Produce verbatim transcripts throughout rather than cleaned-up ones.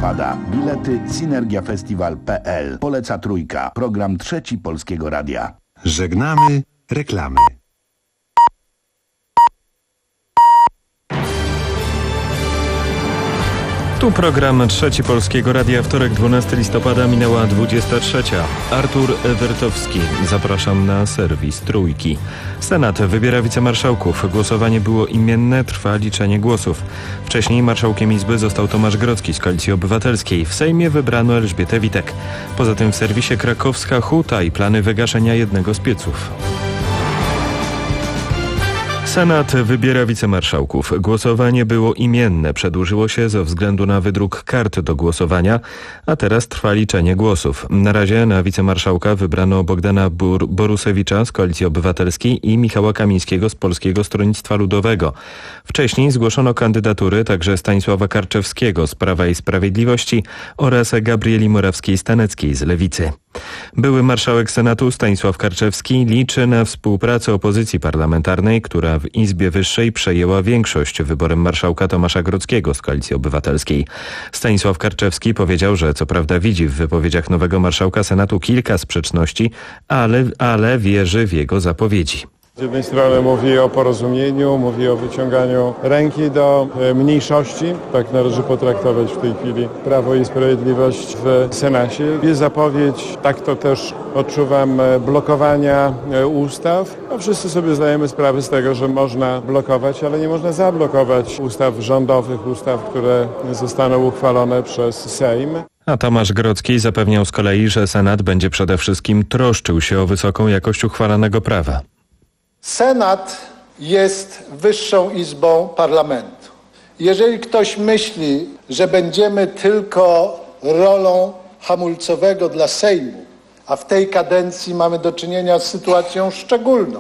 listopada. Bilety synergiafestiwal kropka p l. Poleca Trójka. Program Trzeci Polskiego Radia. Żegnamy reklamy. Tu program Trzeci Polskiego Radia, wtorek dwunastego listopada, minęła dwudziesta trzecia. Artur Ewertowski. Zapraszam na serwis Trójki. Senat wybiera wicemarszałków. Głosowanie było imienne, trwa liczenie głosów. Wcześniej marszałkiem Izby został Tomasz Grodzki z Koalicji Obywatelskiej. W Sejmie wybrano Elżbietę Witek. Poza tym w serwisie Krakowska Huta i plany wygaszenia jednego z pieców. Senat wybiera wicemarszałków. Głosowanie było imienne. Przedłużyło się ze względu na wydruk kart do głosowania, a teraz trwa liczenie głosów. Na razie na wicemarszałka wybrano Bogdana Bur- Borusewicza z Koalicji Obywatelskiej i Michała Kamińskiego z Polskiego Stronnictwa Ludowego. Wcześniej zgłoszono kandydatury także Stanisława Karczewskiego z Prawa i Sprawiedliwości oraz Gabrieli Morawskiej-Staneckiej z Lewicy. Były marszałek Senatu Stanisław Karczewski liczy na współpracę opozycji parlamentarnej, która w Izbie Wyższej przejęła większość wyborem marszałka Tomasza Grodzkiego z Koalicji Obywatelskiej. Stanisław Karczewski powiedział, że co prawda widzi w wypowiedziach nowego marszałka Senatu kilka sprzeczności, ale, ale wierzy w jego zapowiedzi. Z jednej strony mówi o porozumieniu, mówi o wyciąganiu ręki do mniejszości. Tak należy potraktować w tej chwili Prawo i Sprawiedliwość w Senacie. Jest zapowiedź, tak to też odczuwam, blokowania ustaw. No, wszyscy sobie zdajemy sprawę z tego, że można blokować, ale nie można zablokować ustaw rządowych, ustaw, które zostaną uchwalone przez Sejm. A Tomasz Grodzki zapewniał z kolei, że Senat będzie przede wszystkim troszczył się o wysoką jakość uchwalanego prawa. Senat jest wyższą izbą parlamentu. Jeżeli ktoś myśli, że będziemy tylko rolą hamulcowego dla Sejmu, a w tej kadencji mamy do czynienia z sytuacją szczególną,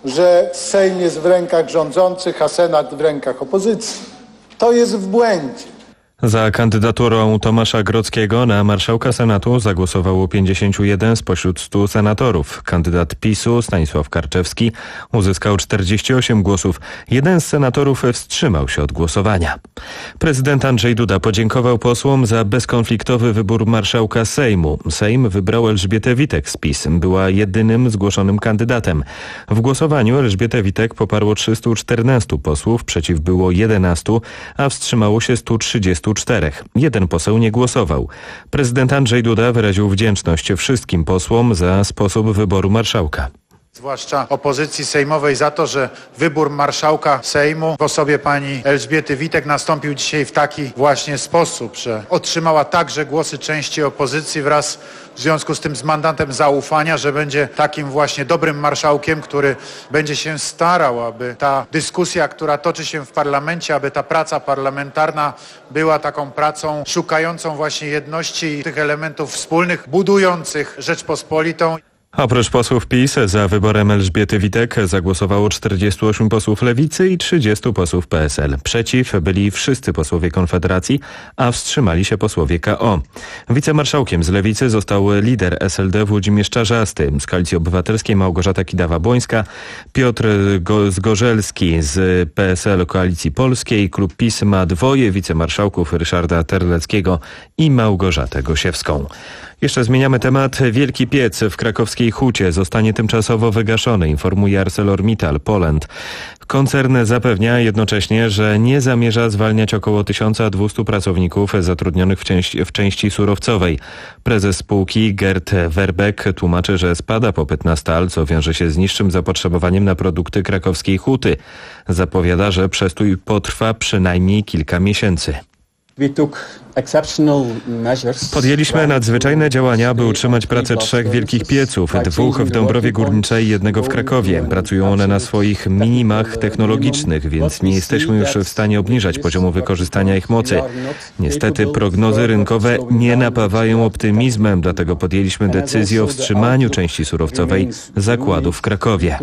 że Sejm jest w rękach rządzących, a Senat w rękach opozycji, to jest w błędzie. Za kandydaturą Tomasza Grodzkiego na marszałka Senatu zagłosowało pięćdziesiąt jeden spośród stu senatorów. Kandydat PiSu Stanisław Karczewski uzyskał czterdzieści osiem głosów. Jeden z senatorów wstrzymał się od głosowania. Prezydent Andrzej Duda podziękował posłom za bezkonfliktowy wybór marszałka Sejmu. Sejm wybrał Elżbietę Witek z PiS. Była jedynym zgłoszonym kandydatem. W głosowaniu Elżbietę Witek poparło trzystu czternastu posłów, przeciw było jedenastu, a wstrzymało się stu trzydziestu czterech. Jeden poseł nie głosował. Prezydent Andrzej Duda wyraził wdzięczność wszystkim posłom za sposób wyboru marszałka. Zwłaszcza opozycji sejmowej za to, że wybór marszałka Sejmu w osobie pani Elżbiety Witek nastąpił dzisiaj w taki właśnie sposób, że otrzymała także głosy części opozycji wraz w związku z tym z mandatem zaufania, że będzie takim właśnie dobrym marszałkiem, który będzie się starał, aby ta dyskusja, która toczy się w parlamencie, aby ta praca parlamentarna była taką pracą szukającą właśnie jedności i tych elementów wspólnych, budujących Rzeczpospolitą. Oprócz posłów PiS za wyborem Elżbiety Witek zagłosowało czterdziestu ośmiu posłów Lewicy i trzydziestu posłów P S L. Przeciw byli wszyscy posłowie Konfederacji, a wstrzymali się posłowie K O. Wicemarszałkiem z Lewicy został lider S L D Włodzimierz Czarzasty, z Koalicji Obywatelskiej Małgorzata Kidawa-Błońska, Piotr Go- Zgorzelski z P S L Koalicji Polskiej. Klub PiS ma dwoje wicemarszałków, Ryszarda Terleckiego i Małgorzatę Gosiewską. Jeszcze zmieniamy temat. Wielki piec w krakowskiej Hucie zostanie tymczasowo wygaszony, informuje ArcelorMittal Poland. Koncern zapewnia jednocześnie, że nie zamierza zwalniać około tysiąc dwieście pracowników zatrudnionych w części, w części surowcowej. Prezes spółki Gerd Werbeck tłumaczy, że spada popyt na stal, co wiąże się z niższym zapotrzebowaniem na produkty krakowskiej huty. Zapowiada, że przestój potrwa przynajmniej kilka miesięcy. Podjęliśmy nadzwyczajne działania, by utrzymać pracę trzech wielkich pieców, dwóch w Dąbrowie Górniczej i jednego w Krakowie. Pracują one na swoich minimach technologicznych, więc nie jesteśmy już w stanie obniżać poziomu wykorzystania ich mocy. Niestety prognozy rynkowe nie napawają optymizmem, dlatego podjęliśmy decyzję o wstrzymaniu części surowcowej zakładu w Krakowie.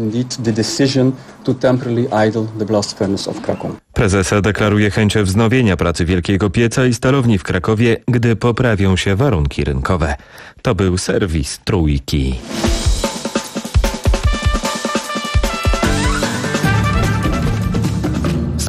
Prezes deklaruje chęć wznowienia pracy wielkiego pieca i stalowni w Krakowie, gdy poprawią się warunki rynkowe. To był serwis Trójki.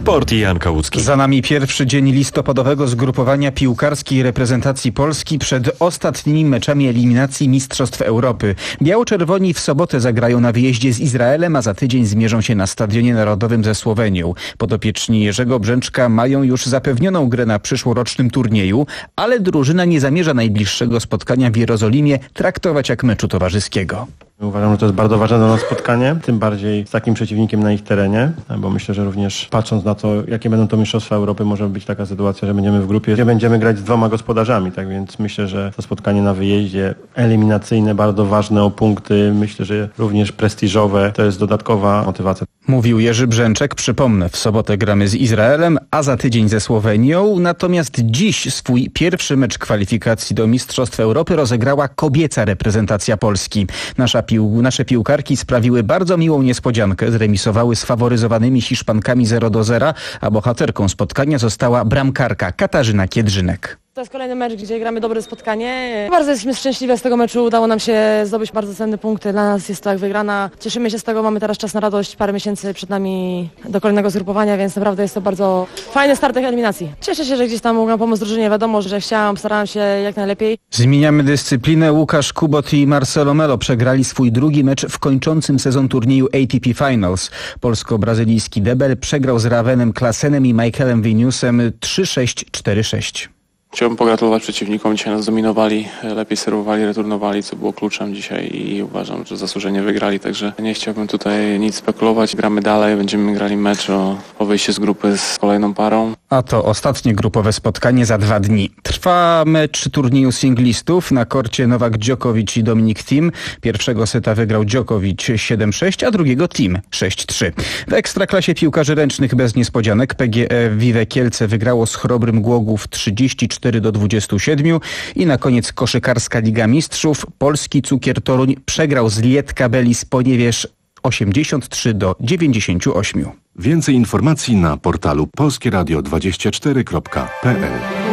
Sport i Jan Kałucki. Za nami pierwszy dzień listopadowego zgrupowania piłkarskiej reprezentacji Polski przed ostatnimi meczami eliminacji Mistrzostw Europy. Biało-czerwoni w sobotę zagrają na wyjeździe z Izraelem, a za tydzień zmierzą się na Stadionie Narodowym ze Słowenią. Podopieczni Jerzego Brzęczka mają już zapewnioną grę na przyszłorocznym turnieju, ale drużyna nie zamierza najbliższego spotkania w Jerozolimie traktować jak meczu towarzyskiego. Uważam, że to jest bardzo ważne dla nas spotkanie, tym bardziej z takim przeciwnikiem na ich terenie, bo myślę, że również patrząc na to, jakie będą to Mistrzostwa Europy, może być taka sytuacja, że będziemy w grupie, gdzie będziemy grać z dwoma gospodarzami, tak więc myślę, że to spotkanie na wyjeździe eliminacyjne, bardzo ważne o punkty, myślę, że również prestiżowe, to jest dodatkowa motywacja. Mówił Jerzy Brzęczek. Przypomnę, w sobotę gramy z Izraelem, a za tydzień ze Słowenią. Natomiast dziś swój pierwszy mecz kwalifikacji do Mistrzostw Europy rozegrała kobieca reprezentacja Polski. Nasza pił, nasze piłkarki sprawiły bardzo miłą niespodziankę. Zremisowały z faworyzowanymi Hiszpankami zero do zera, a bohaterką spotkania została bramkarka Katarzyna Kiedrzynek. To jest kolejny mecz, gdzie gramy dobre spotkanie. Bardzo jesteśmy szczęśliwi z tego meczu. Udało nam się zdobyć bardzo cenne punkty. Dla nas jest to jak wygrana. Cieszymy się z tego. Mamy teraz czas na radość. Parę miesięcy przed nami do kolejnego zgrupowania, więc naprawdę jest to bardzo fajny start tych eliminacji. Cieszę się, że gdzieś tam mogłam pomóc drużynie. Wiadomo, że chciałam, starałam się jak najlepiej. Zmieniamy dyscyplinę. Łukasz Kubot i Marcelo Melo przegrali swój drugi mecz w kończącym sezon turnieju A T P Finals. Polsko-brazylijski debel przegrał z Ravenem Klasenem i Michaelem Winiusem trzy sześć cztery sześć. Chciałbym pogratulować przeciwnikom. Dzisiaj nas zdominowali, lepiej serwowali, returnowali, co było kluczem dzisiaj i uważam, że zasłużenie wygrali, także nie chciałbym tutaj nic spekulować. Gramy dalej, będziemy grali mecz o, o wyjście z grupy z kolejną parą. A to ostatnie grupowe spotkanie za dwa dni. Trwa mecz turnieju singlistów na korcie Nowak Djokovic i Dominic Thiem. Pierwszego seta wygrał Djokovic siedem sześć, a drugiego Thiem sześć trzy. W ekstraklasie piłkarzy ręcznych bez niespodzianek P G E Wiwe Kielce wygrało z Chrobrym Głogów trzydzieści cztery do dwudziestu siedmiu i na koniec koszykarska Liga Mistrzów. Polski Cukier Toruń przegrał z Lietkabelis Sponiewierz osiemdziesiąt trzy do dziewięćdziesięciu ośmiu. Więcej informacji na portalu polskie radio dwadzieścia cztery kropka p l.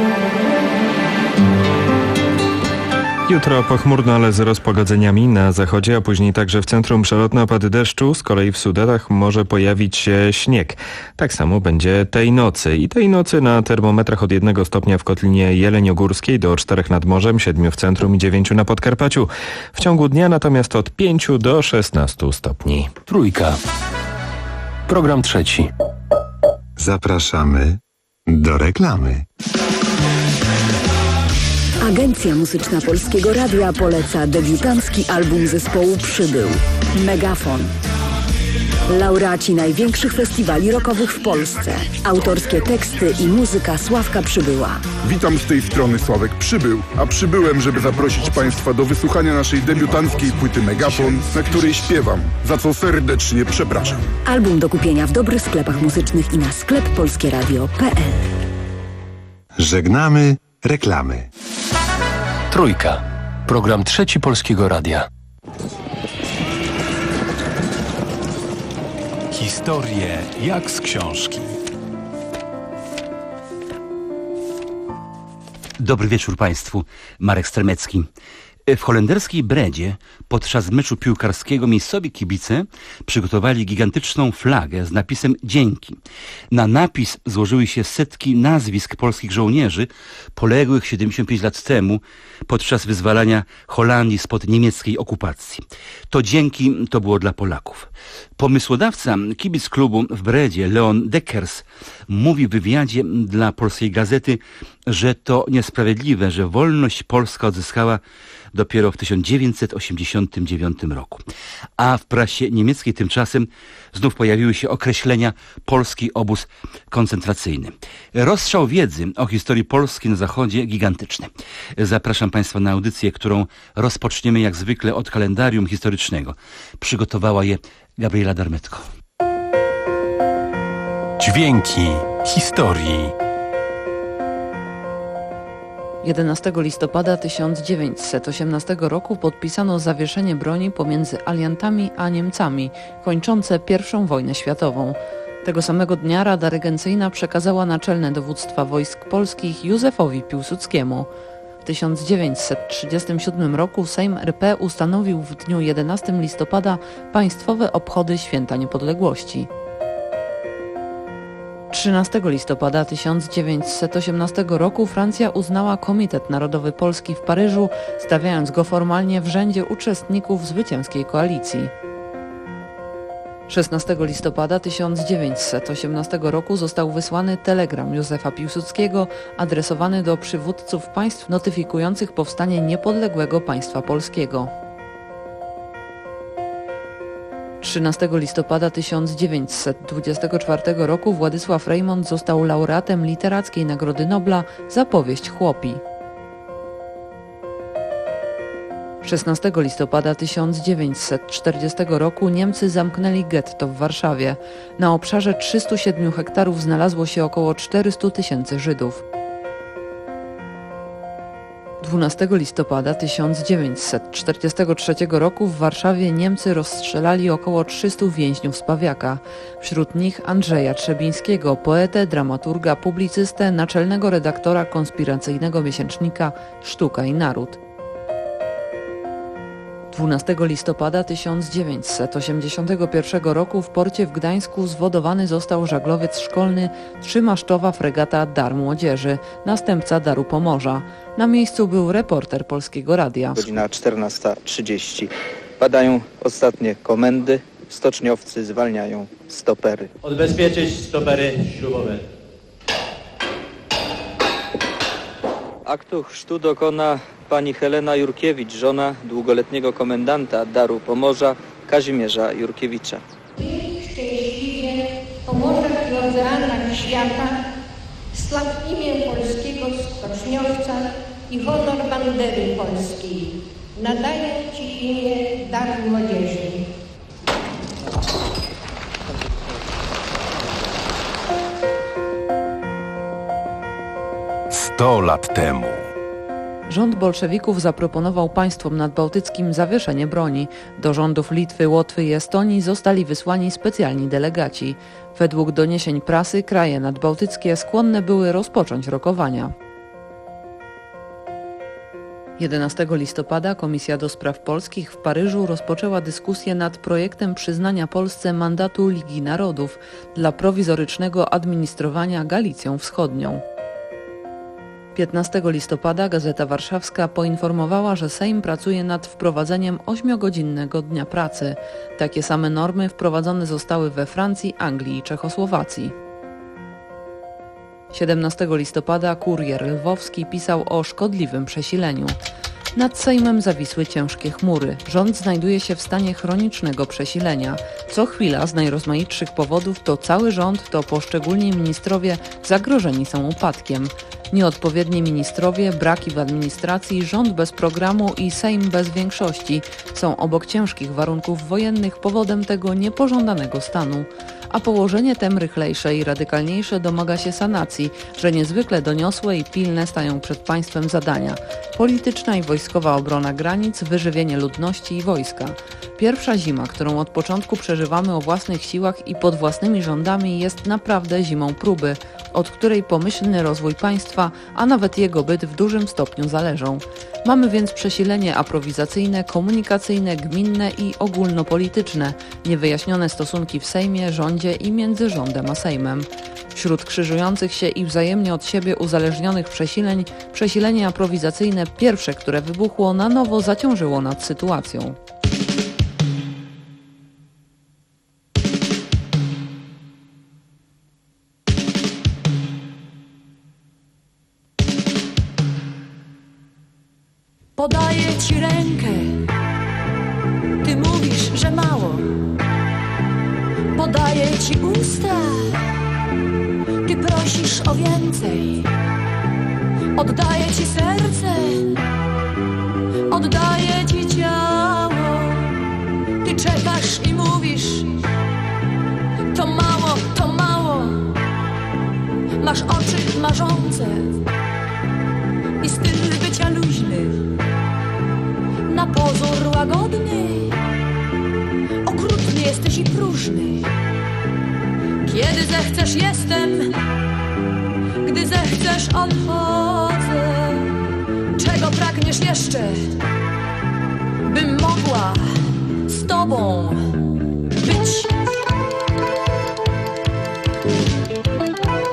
Jutro pochmurno, ale z rozpogodzeniami na zachodzie, a później także w centrum przelotne opady deszczu. Z kolei w Sudelach może pojawić się śnieg. Tak samo będzie tej nocy. I tej nocy na termometrach od jednego stopnia w Kotlinie Jeleniogórskiej do czterech nad morzem, siedmiu w centrum i dziewięciu na Podkarpaciu. W ciągu dnia natomiast od pięciu do szesnastu stopni. Trójka. Program trzeci. Zapraszamy do reklamy. Agencja Muzyczna Polskiego Radia poleca debiutancki album zespołu Przybył. Megafon. Laureaci największych festiwali rockowych w Polsce. Autorskie teksty i muzyka Sławka Przybyła. Witam z tej strony Sławek Przybył, a przybyłem, żeby zaprosić Państwa do wysłuchania naszej debiutanckiej płyty Megafon, na której śpiewam, za co serdecznie przepraszam. Album do kupienia w dobrych sklepach muzycznych i na sklep polskieradio kropka p l. Żegnamy reklamy. Trójka. Program trzeci Polskiego Radia. Historie jak z książki. Dobry wieczór Państwu. Marek Stremecki. W holenderskiej Bredzie podczas meczu piłkarskiego miejscowi kibice przygotowali gigantyczną flagę z napisem dzięki. Na napis złożyły się setki nazwisk polskich żołnierzy poległych siedemdziesiąt pięć lat temu podczas wyzwalania Holandii spod niemieckiej okupacji. To dzięki to było dla Polaków. Pomysłodawca kibic klubu w Bredzie, Leon Deckers, mówi w wywiadzie dla Polskiej Gazety, że to niesprawiedliwe, że wolność polska odzyskała dopiero w tysiąc dziewięćset osiemdziesiątym dziewiątym roku. A w prasie niemieckiej tymczasem znów pojawiły się określenia polski obóz koncentracyjny. Rozstrzał wiedzy o historii Polski na Zachodzie gigantyczny. Zapraszam Państwa na audycję, którą rozpoczniemy jak zwykle od kalendarium historycznego. Przygotowała je Gabriela Darmetko. Dźwięki historii. jedenastego listopada tysiąc dziewięćset osiemnastego roku podpisano zawieszenie broni pomiędzy aliantami a Niemcami, kończące pierwszą wojnę światową. Tego samego dnia Rada Regencyjna przekazała naczelne dowództwa wojsk polskich Józefowi Piłsudskiemu. W tysiąc dziewięćset trzydziestym siódmym roku Sejm R P ustanowił w dniu jedenastego listopada państwowe obchody Święta Niepodległości. trzynastego listopada tysiąc dziewięćset osiemnastego roku Francja uznała Komitet Narodowy Polski w Paryżu, stawiając go formalnie w rzędzie uczestników zwycięskiej koalicji. szesnastego listopada tysiąc dziewięćset osiemnastego roku został wysłany telegram Józefa Piłsudskiego adresowany do przywódców państw notyfikujących powstanie niepodległego państwa polskiego. trzynastego listopada tysiąc dziewięćset dwudziestego czwartego roku Władysław Reymont został laureatem Literackiej Nagrody Nobla za powieść Chłopi. szesnastego listopada tysiąc dziewięćset czterdziestego roku Niemcy zamknęli getto w Warszawie. Na obszarze trzystu siedmiu hektarów znalazło się około czterystu tysięcy Żydów. dwunastego listopada tysiąc dziewięćset czterdziestego trzeciego roku w Warszawie Niemcy rozstrzelali około trzystu więźniów z Pawiaka. Wśród nich Andrzeja Trzebińskiego, poetę, dramaturga, publicystę, naczelnego redaktora konspiracyjnego miesięcznika Sztuka i Naród. dwunastego listopada tysiąc dziewięćset osiemdziesiątego pierwszego roku w porcie w Gdańsku zwodowany został żaglowiec szkolny trzymasztowa fregata Dar Młodzieży, następca Daru Pomorza. Na miejscu był reporter Polskiego Radia. Godzina czternasta trzydzieści. Padają ostatnie komendy. Stoczniowcy zwalniają stopery. Odbezpieczyć stopery śrubowe. Aktu chrztu dokona pani Helena Jurkiewicz, żona długoletniego komendanta Daru Pomorza Kazimierza Jurkiewicza. Szczęśliwie po morzach i oceanach świata sław imię polskiego stoczniowca i honor bandery polskiej. Nadaję Ci imię Daru Młodzieży. Sto lat temu. Rząd bolszewików zaproponował państwom nadbałtyckim zawieszenie broni. Do rządów Litwy, Łotwy i Estonii zostali wysłani specjalni delegaci. Według doniesień prasy kraje nadbałtyckie skłonne były rozpocząć rokowania. jedenastego listopada Komisja do Spraw Polskich w Paryżu rozpoczęła dyskusję nad projektem przyznania Polsce mandatu Ligi Narodów dla prowizorycznego administrowania Galicją Wschodnią. piętnastego listopada Gazeta Warszawska poinformowała, że Sejm pracuje nad wprowadzeniem ośmiogodzinnego dnia pracy. Takie same normy wprowadzone zostały we Francji, Anglii i Czechosłowacji. siedemnastego listopada Kurier Lwowski pisał o szkodliwym przesileniu. Nad Sejmem zawisły ciężkie chmury. Rząd znajduje się w stanie chronicznego przesilenia. Co chwila z najrozmaitszych powodów to cały rząd, to poszczególni ministrowie zagrożeni są upadkiem. Nieodpowiedni ministrowie, braki w administracji, rząd bez programu i Sejm bez większości są obok ciężkich warunków wojennych powodem tego niepożądanego stanu. A położenie tem rychlejsze i radykalniejsze domaga się sanacji, że niezwykle doniosłe i pilne stają przed państwem zadania. Polityczna i wojskowa obrona granic, wyżywienie ludności i wojska. Pierwsza zima, którą od początku przeżywamy o własnych siłach i pod własnymi rządami, jest naprawdę zimą próby, od której pomyślny rozwój państwa, a nawet jego byt w dużym stopniu zależą. Mamy więc przesilenie aprowizacyjne, komunikacyjne, gminne i ogólnopolityczne, niewyjaśnione stosunki w Sejmie, rządzie i między rządem a Sejmem. Wśród krzyżujących się i wzajemnie od siebie uzależnionych przesileń, przesilenie aprowizacyjne pierwsze, które wybuchło, na nowo zaciążyło nad sytuacją. Podaję ci rękę, ty mówisz, że mało. Podaję ci usta, ty prosisz o więcej. Oddaję ci serce, oddaję ci ciało. Ty czekasz i mówisz, to mało, to mało. Masz oczy marzące i styl bycia luźny, na pozór łagodny, okrutny jesteś i próżny. Kiedy zechcesz jestem, gdy zechcesz odchodzę. Czego pragniesz jeszcze, bym mogła z tobą być?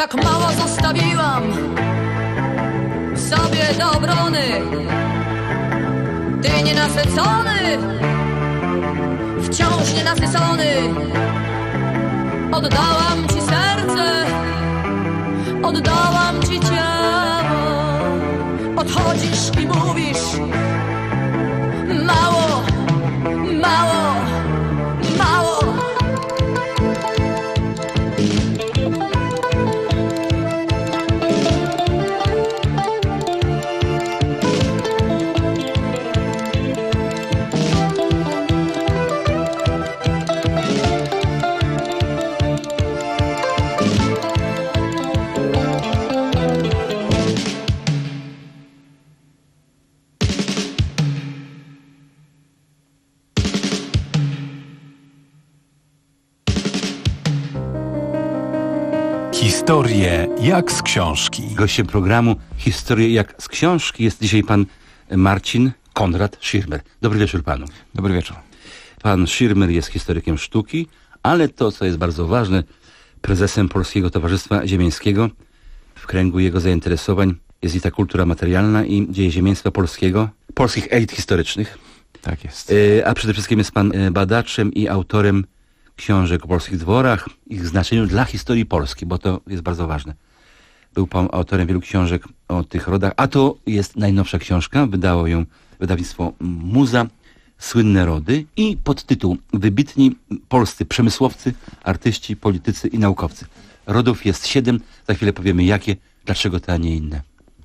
Tak mało zostawiłam sobie do obrony. Ty nienasycony, wciąż nienasycony. Oddałam ci serce, oddałam ci ciało. Odchodzisz i mówisz mało, mało, mało. Historie jak z książki. Gościem programu Historie jak z książki jest dzisiaj pan Marcin Konrad Schirmer. Dobry wieczór panu. Dobry wieczór. Pan Schirmer jest historykiem sztuki, ale to, co jest bardzo ważne, prezesem Polskiego Towarzystwa Ziemiańskiego. W kręgu jego zainteresowań jest i ta kultura materialna i dzieje ziemiaństwa polskiego, polskich elit historycznych. Tak jest. A przede wszystkim jest pan badaczem i autorem książek o polskich dworach, ich znaczeniu dla historii Polski, bo to jest bardzo ważne. Był pan autorem wielu książek o tych rodach, a to jest najnowsza książka, wydało ją wydawnictwo Muza, Słynne rody i podtytuł Wybitni polscy przemysłowcy, artyści, politycy i naukowcy. Rodów jest siedem, za chwilę powiemy jakie, dlaczego te, a nie inne.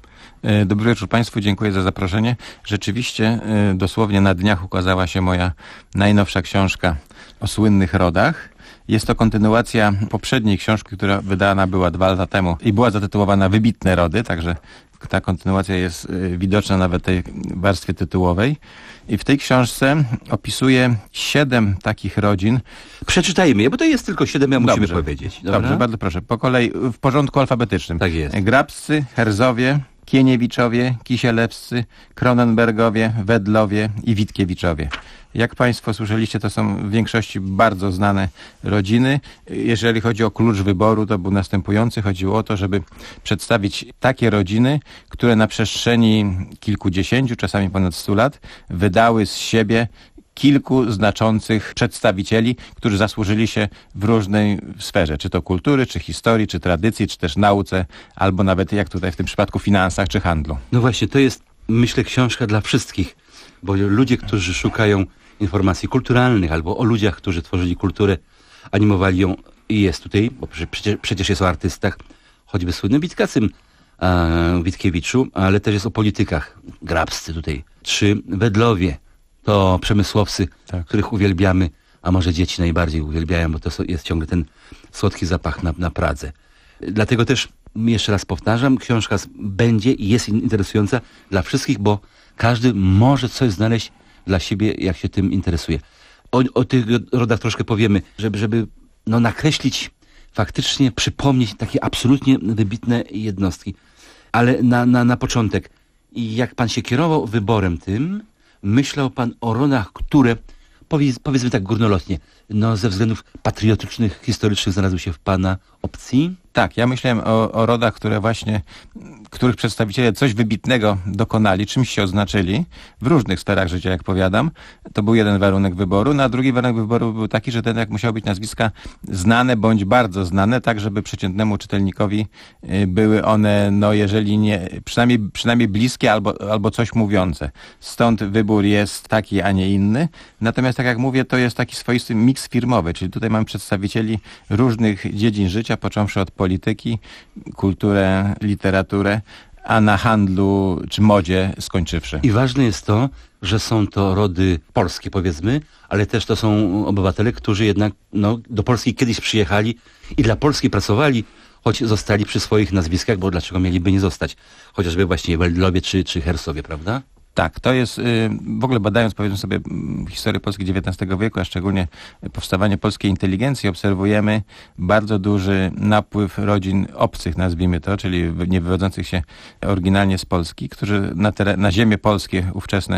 Dobry wieczór Państwu, dziękuję za zaproszenie. Rzeczywiście dosłownie na dniach ukazała się moja najnowsza książka o słynnych rodach. Jest to kontynuacja poprzedniej książki, która wydana była dwa lata temu i była zatytułowana Wybitne rody, także ta kontynuacja jest widoczna nawet w tej warstwie tytułowej. I w tej książce opisuję siedem takich rodzin. Przeczytajmy je, bo to jest tylko siedem, ja musimy Dobrze. powiedzieć. Dobra? Dobrze, bardzo proszę. Po kolei w porządku alfabetycznym. Tak jest. Grabscy, Herzowie, Kieniewiczowie, Kisielewscy, Kronenbergowie, Wedlowie i Witkiewiczowie. Jak Państwo słyszeliście, to są w większości bardzo znane rodziny. Jeżeli chodzi o klucz wyboru, to był następujący. Chodziło o to, żeby przedstawić takie rodziny, które na przestrzeni kilkudziesięciu, czasami ponad stu lat wydały z siebie kilku znaczących przedstawicieli, którzy zasłużyli się w różnej sferze, czy to kultury, czy historii, czy tradycji, czy też nauce, albo nawet jak tutaj w tym przypadku finansach, czy handlu. No właśnie, to jest, myślę, książka dla wszystkich, bo ludzie, którzy szukają informacji kulturalnych, albo o ludziach, którzy tworzyli kulturę, animowali ją i jest tutaj, bo przecież, przecież jest o artystach, choćby słynnym Witkacym, e, Witkiewiczu, ale też jest o politykach, Grabscy tutaj, czy Wedlowie, to przemysłowcy, tak, których uwielbiamy, a może dzieci najbardziej uwielbiają, bo to jest ciągle ten słodki zapach na, na Pradze. Dlatego też, jeszcze raz powtarzam, książka będzie i jest interesująca dla wszystkich, bo każdy może coś znaleźć dla siebie, jak się tym interesuje. O, o tych rodach troszkę powiemy, żeby, żeby no, nakreślić, faktycznie przypomnieć takie absolutnie wybitne jednostki. Ale na, na, na początek, jak pan się kierował wyborem tym, myślał pan o rodach, które, powiedz, powiedzmy tak górnolotnie, no ze względów patriotycznych, historycznych znalazły się w pana opcji? Tak, ja myślałem o, o rodach, które właśnie, których przedstawiciele coś wybitnego dokonali, czymś się oznaczyli w różnych sferach życia, jak powiadam. To był jeden warunek wyboru, no a drugi warunek wyboru był taki, że ten jak musiały być nazwiska znane bądź bardzo znane, tak żeby przeciętnemu czytelnikowi były one, no jeżeli nie, przynajmniej, przynajmniej bliskie albo, albo coś mówiące. Stąd wybór jest taki, a nie inny. Natomiast tak jak mówię, to jest taki swoisty miks firmowy, czyli tutaj mamy przedstawicieli różnych dziedzin życia, począwszy od polityki, kulturę, literaturę, a na handlu czy modzie skończywszy. I ważne jest to, że są to rody polskie, powiedzmy, ale też to są obywatele, którzy jednak no, do Polski kiedyś przyjechali i dla Polski pracowali, choć zostali przy swoich nazwiskach, bo dlaczego mieliby nie zostać? Chociażby właśnie Wedlowie czy, czy Hersowie, prawda? Tak, to jest, w ogóle badając, powiedzmy sobie, historię Polski dziewiętnastego wieku, a szczególnie powstawanie polskiej inteligencji, obserwujemy bardzo duży napływ rodzin obcych, nazwijmy to, czyli nie wywodzących się oryginalnie z Polski, którzy na, teren, na ziemię polskie ówczesne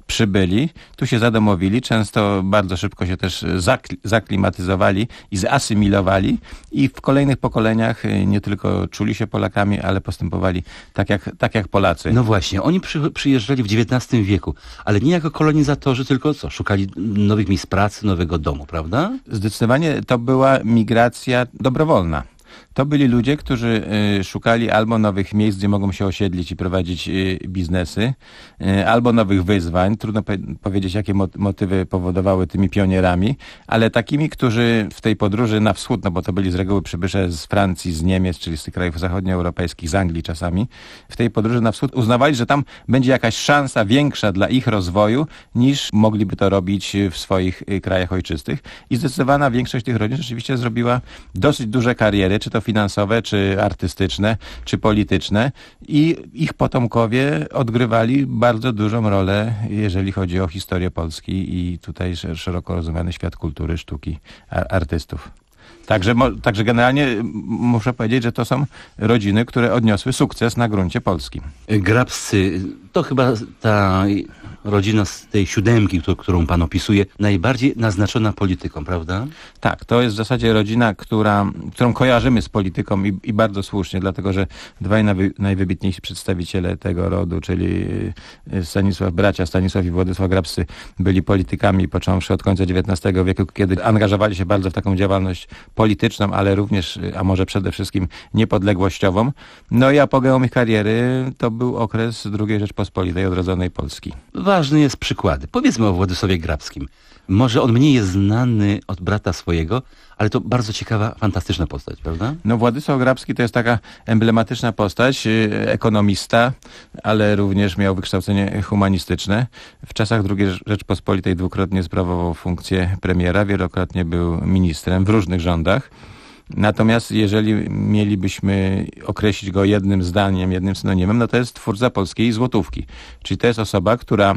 przybyli, tu się zadomowili, często bardzo szybko się też zakli- zaklimatyzowali i zasymilowali i w kolejnych pokoleniach nie tylko czuli się Polakami, ale postępowali tak jak, tak jak Polacy. No właśnie, oni przy, przyjeżdżali w dziewiętnastym wieku, ale nie jako kolonizatorzy, tylko co? Szukali nowych miejsc pracy, nowego domu, prawda? Zdecydowanie to była migracja dobrowolna. To byli ludzie, którzy y, szukali albo nowych miejsc, gdzie mogą się osiedlić i prowadzić y, biznesy, y, albo nowych wyzwań. Trudno po- powiedzieć, jakie mo- motywy powodowały tymi pionierami, ale takimi, którzy w tej podróży na wschód, no bo to byli z reguły przybysze z Francji, z Niemiec, czyli z tych krajów zachodnioeuropejskich, z Anglii czasami, w tej podróży na wschód uznawali, że tam będzie jakaś szansa większa dla ich rozwoju, niż mogliby to robić w swoich y, krajach ojczystych. I zdecydowana większość tych rodzin rzeczywiście zrobiła dosyć duże kariery, czy to finansowe, czy artystyczne, czy polityczne i ich potomkowie odgrywali bardzo dużą rolę, jeżeli chodzi o historię Polski i tutaj szeroko rozumiany świat kultury, sztuki, artystów. Także, także generalnie muszę powiedzieć, że to są rodziny, które odniosły sukces na gruncie polskim. Grabscy, to chyba ta rodzina z tej siódemki, którą pan opisuje, najbardziej naznaczona polityką, prawda? Tak, to jest w zasadzie rodzina, która, którą kojarzymy z polityką i, i bardzo słusznie, dlatego że dwaj najwy, najwybitniejsi przedstawiciele tego rodu, czyli Stanisław, bracia Stanisław i Władysław Grabscy, byli politykami począwszy od końca dziewiętnastego wieku, kiedy angażowali się bardzo w taką działalność polityczną, ale również, a może przede wszystkim niepodległościową. No i apogeum ich kariery to był okres drugiej Rzeczpospolitej, odrodzonej Polski. Ważny jest przykład. Powiedzmy o Władysławie Grabskim. Może on mniej jest znany od brata swojego, ale to bardzo ciekawa, fantastyczna postać, prawda? No Władysław Grabski to jest taka emblematyczna postać, ekonomista, ale również miał wykształcenie humanistyczne. W czasach drugiej Rzeczpospolitej dwukrotnie sprawował funkcję premiera, wielokrotnie był ministrem w różnych rządach. Natomiast jeżeli mielibyśmy określić go jednym zdaniem, jednym synonimem, no to jest twórca polskiej złotówki. Czyli to jest osoba, która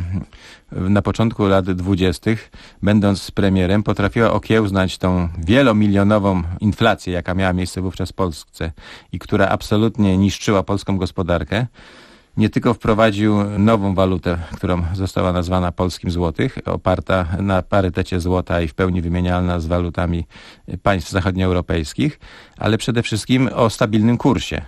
na początku lat dwudziestych, będąc premierem, potrafiła okiełznać tą wielomilionową inflację, jaka miała miejsce wówczas w Polsce i która absolutnie niszczyła polską gospodarkę. Nie tylko wprowadził nową walutę, którą została nazwana polskim złotych, oparta na parytecie złota i w pełni wymienialna z walutami państw zachodnioeuropejskich, ale przede wszystkim o stabilnym kursie.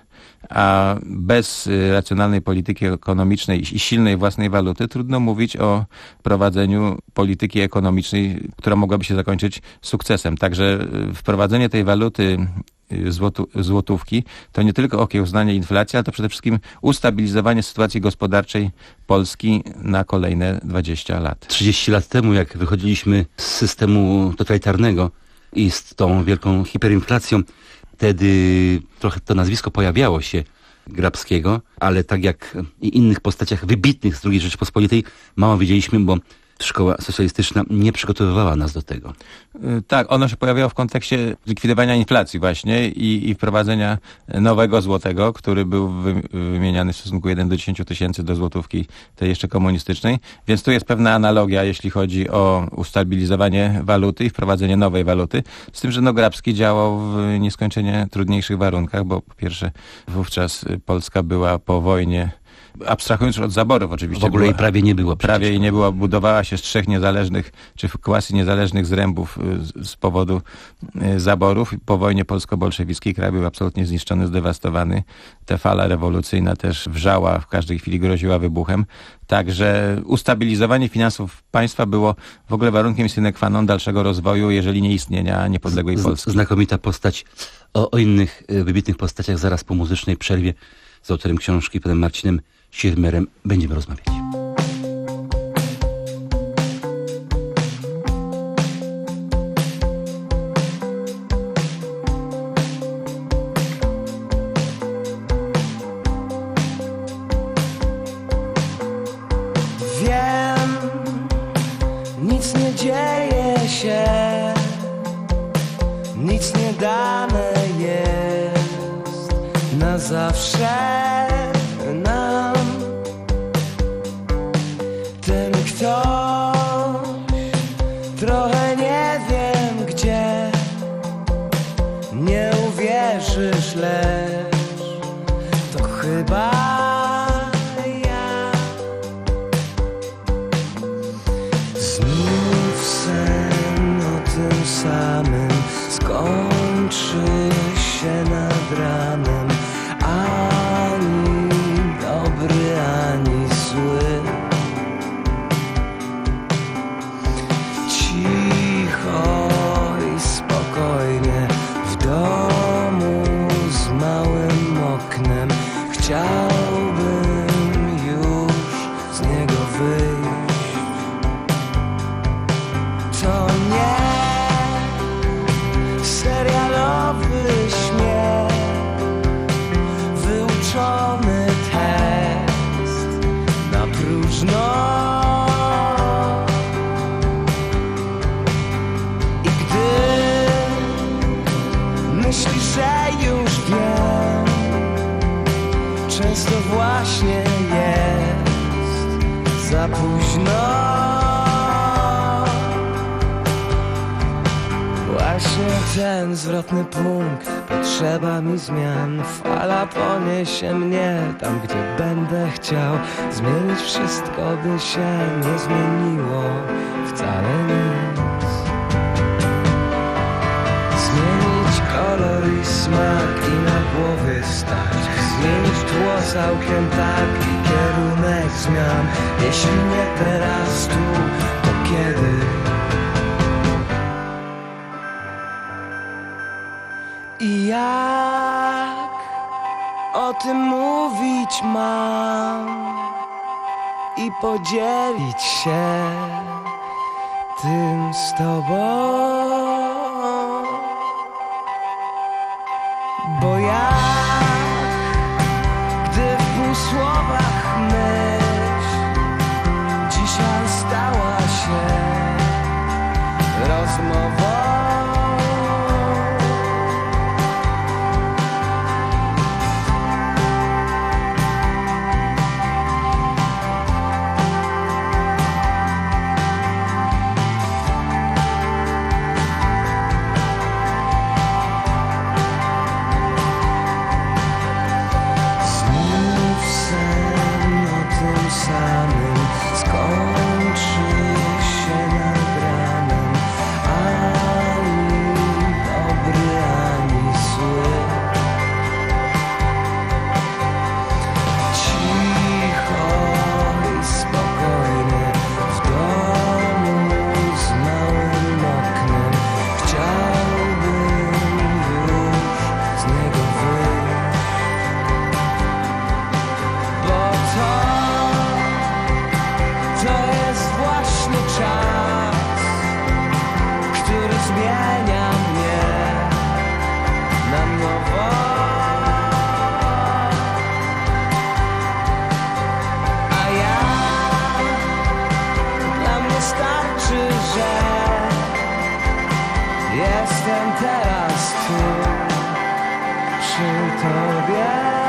A bez racjonalnej polityki ekonomicznej i silnej własnej waluty trudno mówić o prowadzeniu polityki ekonomicznej, która mogłaby się zakończyć sukcesem. Także wprowadzenie tej waluty Złotu, złotówki, to nie tylko okiełznanie inflacji, ale to przede wszystkim ustabilizowanie sytuacji gospodarczej Polski na kolejne dwadzieścia lat. trzydzieści lat temu, jak wychodziliśmy z systemu totalitarnego i z tą wielką hiperinflacją, wtedy trochę to nazwisko pojawiało się Grabskiego, ale tak jak i innych postaciach wybitnych z drugiej Rzeczypospolitej, mało wiedzieliśmy, bo szkoła socjalistyczna nie przygotowywała nas do tego. Tak, ono się pojawiało w kontekście likwidowania inflacji właśnie i, i wprowadzenia nowego złotego, który był wy, wymieniany w stosunku jeden do dziesięciu tysięcy do złotówki tej jeszcze komunistycznej. Więc tu jest pewna analogia, jeśli chodzi o ustabilizowanie waluty i wprowadzenie nowej waluty. Z tym, że no Grabski działał w nieskończenie trudniejszych warunkach, bo po pierwsze wówczas Polska była po wojnie, abstrahując od zaborów oczywiście. W ogóle jej prawie nie było. Prawie jej nie było. Budowała się z trzech niezależnych, czy quasi niezależnych zrębów z, z powodu zaborów. Po wojnie polsko-bolszewickiej kraj był absolutnie zniszczony, zdewastowany. Ta fala rewolucyjna też wrzała, w każdej chwili groziła wybuchem. Także ustabilizowanie finansów państwa było w ogóle warunkiem sine qua non dalszego rozwoju, jeżeli nie istnienia niepodległej Polski. Znakomita postać. O, o innych y, wybitnych postaciach zaraz po muzycznej przerwie z autorem książki, panem Marcinem Siermerem, będziemy rozmawiać. Wiem, nic nie dzieje się, nic nie dane jest na zawsze nam. Ten ktoś, trochę nie wiem gdzie, nie uwierzysz, lecz to chyba ja. tym samym skończy się nad ranem. Ani dobry, ani zły. Cicho i spokojnie w domu z małym oknem. Chciałbym już z niego wyjść. To nie serialowy śmiech, wyuczony tekst na próżno. I gdy myślisz, że już wiem, często właśnie jest za późno. Właśnie ten zwrotny punkt, potrzeba mi zmian. Fala poniesie mnie tam, gdzie będę chciał zmienić wszystko, by się nie zmieniło wcale nic. Zmienić kolor i smak i na głowie stać. Zmienić tło całkiem tak i kierunek zmian. Jeśli nie teraz tu, to kiedy? I jak o tym mówić mam i podzielić się tym z tobą? Bo jak, gdy w pół słowach myśl dzisiaj stała się rozmową. Jestem teraz tu przy tobie.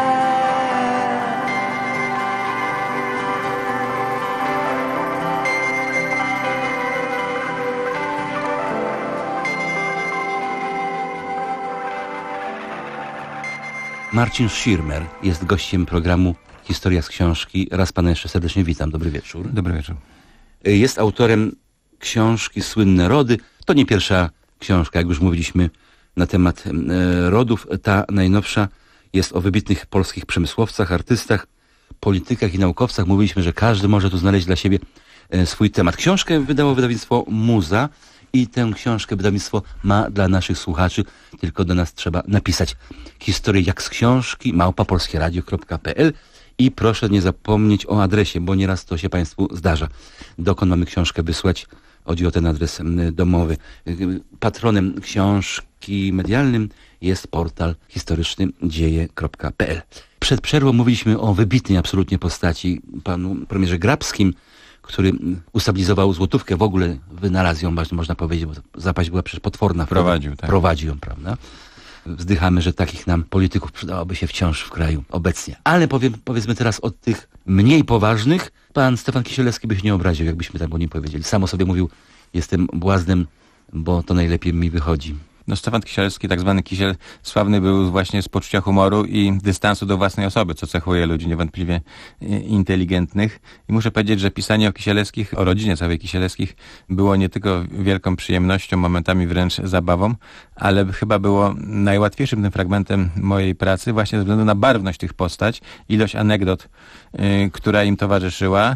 Marcin Schirmer jest gościem programu Historia z książki. Raz pana jeszcze serdecznie witam. Dobry wieczór. Dobry wieczór. Jest autorem książki Słynne Rody. To nie pierwsza książka, jak już mówiliśmy, na temat e, rodów. Ta najnowsza jest o wybitnych polskich przemysłowcach, artystach, politykach i naukowcach. Mówiliśmy, że każdy może tu znaleźć dla siebie e, swój temat. Książkę wydało wydawnictwo Muza i tę książkę wydawnictwo ma dla naszych słuchaczy, tylko do nas trzeba napisać historię jak z książki małpa polskie radio kropka p l i proszę nie zapomnieć o adresie, bo nieraz to się państwu zdarza. Dokąd mamy książkę wysłać? Chodzi o ten adres domowy. Patronem książki medialnym jest portal historyczny dzieje kropka p l. Przed przerwą mówiliśmy o wybitnej absolutnie postaci, panu premierze Grabskim, który ustabilizował złotówkę, w ogóle wynalazł ją, można powiedzieć, bo zapaść była przecież potworna. Prowadził, tak. Prowadził ją, prawda? Wzdychamy, że takich nam polityków przydałoby się wciąż w kraju obecnie. Ale powiem, powiedzmy teraz o tych mniej poważnych. Pan Stefan Kisielewski by się nie obraził, jakbyśmy tak o nim powiedzieli. Sam o sobie mówił, jestem błaznem, bo to najlepiej mi wychodzi. No Stefan Kisielewski, tak zwany Kisiel, sławny był właśnie z poczucia humoru i dystansu do własnej osoby, co cechuje ludzi niewątpliwie inteligentnych. I muszę powiedzieć, że pisanie o Kisielewskich, o rodzinie całej Kisielewskich było nie tylko wielką przyjemnością, momentami wręcz zabawą, ale chyba było najłatwiejszym tym fragmentem mojej pracy właśnie ze względu na barwność tych postać, ilość anegdot, yy, która im towarzyszyła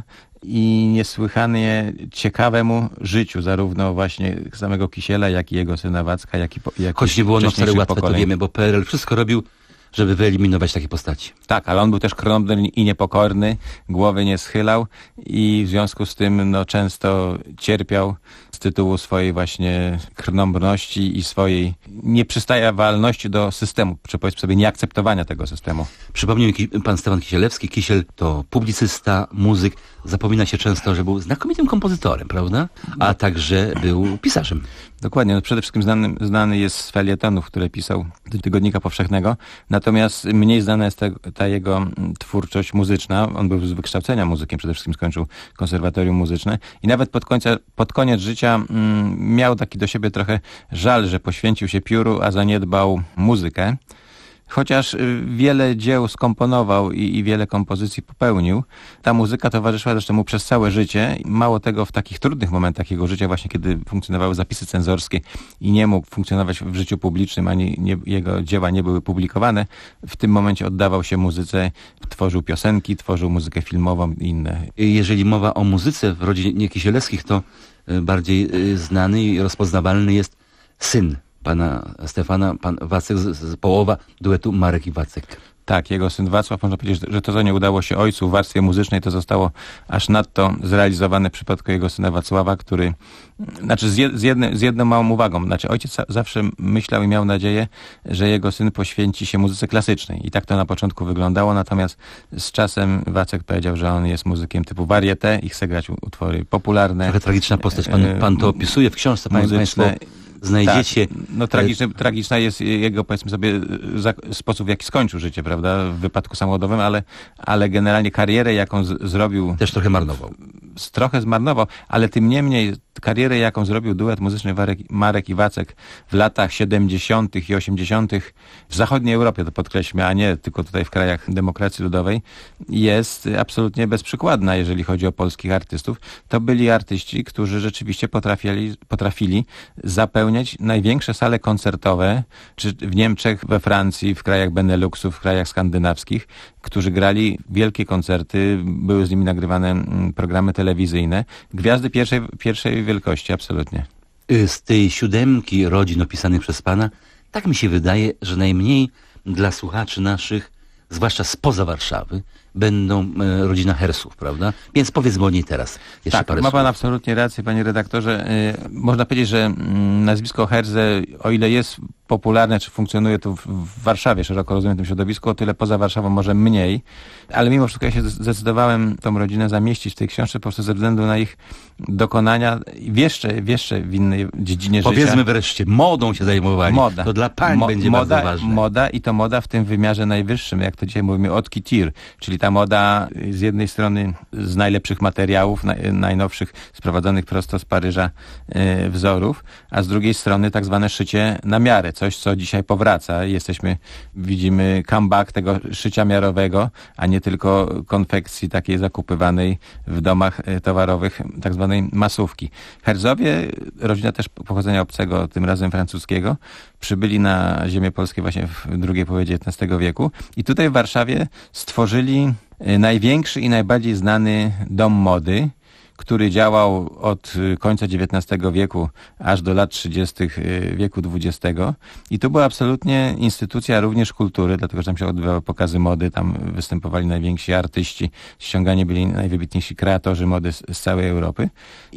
i niesłychanie ciekawemu życiu zarówno właśnie samego Kisiela, jak i jego syna Wacka, jak i jak Choć nie było ono wcale łatwe, to wiemy, bo P R L wszystko robił, żeby wyeliminować takie postaci. Tak, ale on był też krąbny i niepokorny, głowy nie schylał i w związku z tym no, często cierpiał z tytułu swojej właśnie krnąbrności i swojej nieprzystajawalności do systemu, czy powiedzmy sobie nieakceptowania tego systemu. Przypomniał mi pan Stefan Kisielewski. Kisiel to publicysta, muzyk. Zapomina się często, że był znakomitym kompozytorem, prawda? A także był pisarzem. Dokładnie. No przede wszystkim znany, znany jest z felietonów, które pisał do Tygodnika Powszechnego. Natomiast mniej znana jest ta, ta jego twórczość muzyczna. On był z wykształcenia muzykiem, przede wszystkim skończył konserwatorium muzyczne i nawet pod, końca, pod koniec życia mm, miał taki do siebie trochę żal, że poświęcił się pióru, a zaniedbał muzykę. Chociaż wiele dzieł skomponował i, i wiele kompozycji popełnił, ta muzyka towarzyszyła zresztą mu przez całe życie. Mało tego, w takich trudnych momentach jego życia, właśnie kiedy funkcjonowały zapisy cenzorskie i nie mógł funkcjonować w życiu publicznym, ani nie, jego dzieła nie były publikowane, w tym momencie oddawał się muzyce, tworzył piosenki, tworzył muzykę filmową i inne. Jeżeli mowa o muzyce w rodzinie Kisielewskich, to bardziej znany i rozpoznawalny jest syn pana Stefana, pan Wacek z, z połowa duetu Marek i Wacek. Tak, jego syn Wacław, można powiedzieć, że to, co nie udało się ojcu w warstwie muzycznej, to zostało aż nadto zrealizowane w przypadku jego syna Wacława, który, znaczy z, jed, z, jedne, z jedną małą uwagą, znaczy ojciec zawsze myślał i miał nadzieję, że jego syn poświęci się muzyce klasycznej i tak to na początku wyglądało, natomiast z czasem Wacek powiedział, że on jest muzykiem typu varieté i chce grać utwory popularne. Trochę tragiczna postać, pan, pan to opisuje w książce, pan państwo znajdziecie. Tak. No tragiczny, tragiczna jest jego, powiedzmy sobie, za, sposób, w jaki skończył życie, prawda, w wypadku samochodowym, ale, ale generalnie karierę, jaką z, zrobił... Też trochę marnował. Trochę zmarnował, ale tym niemniej karierę, jaką zrobił duet muzyczny Marek, Marek i Wacek w latach siedemdziesiątych i osiemdziesiątych w zachodniej Europie, to podkreślmy, a nie tylko tutaj w krajach demokracji ludowej, jest absolutnie bezprzykładna, jeżeli chodzi o polskich artystów. To byli artyści, którzy rzeczywiście potrafili, potrafili zapełniać największe sale koncertowe, czy w Niemczech, we Francji, w krajach Beneluxu, w krajach skandynawskich, którzy grali wielkie koncerty, były z nimi nagrywane programy telewizyjne. Gwiazdy pierwszej, pierwszej wielkości, absolutnie. Z tej siódemki rodzin opisanych przez pana, tak mi się wydaje, że najmniej dla słuchaczy naszych, zwłaszcza spoza Warszawy, będą e, rodzina Hersów, prawda? Więc powiedzmy o niej teraz. Jeszcze tak, parę ma pan słów. absolutnie rację, panie redaktorze. Y, można powiedzieć, że y, nazwisko Herze, o ile jest popularne, czy funkcjonuje tu w, w Warszawie, szeroko rozumiem, w tym środowisku, o tyle poza Warszawą może mniej, ale mimo wszystko ja się zdecydowałem tą rodzinę zamieścić w tej książce po prostu ze względu na ich dokonania w jeszcze, w jeszcze w innej dziedzinie Powiedzmy życia. Powiedzmy wreszcie, modą się zajmowali. Moda. To dla pań Mo będzie moda, bardzo ważne. Moda i to moda w tym wymiarze najwyższym, jak to dzisiaj mówimy, haute couture, czyli ta moda z jednej strony z najlepszych materiałów, naj, najnowszych, sprowadzonych prosto z Paryża e, wzorów, a z drugiej strony tak zwane szycie na miarę, coś co dzisiaj powraca. Jesteśmy, widzimy comeback tego szycia miarowego, a nie tylko konfekcji takiej zakupywanej w domach e, towarowych, tak zwanej masówki. Herzowie, rodzina też pochodzenia obcego, tym razem francuskiego, przybyli na ziemię polskie właśnie w drugiej połowie dziewiętnastego wieku i tutaj w Warszawie stworzyli największy i najbardziej znany dom mody, który działał od końca dziewiętnastego wieku aż do lat trzydziestych wieku dwudziestego. I to była absolutnie instytucja również kultury, dlatego że tam się odbywały pokazy mody, tam występowali najwięksi artyści, ściągani byli najwybitniejsi kreatorzy mody z, z całej Europy.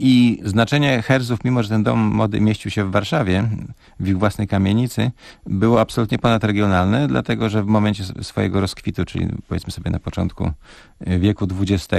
I znaczenie Herzów, mimo że ten dom mody mieścił się w Warszawie, w ich własnej kamienicy, było absolutnie ponadregionalne, dlatego że w momencie swojego rozkwitu, czyli powiedzmy sobie na początku wieku dwudziestego,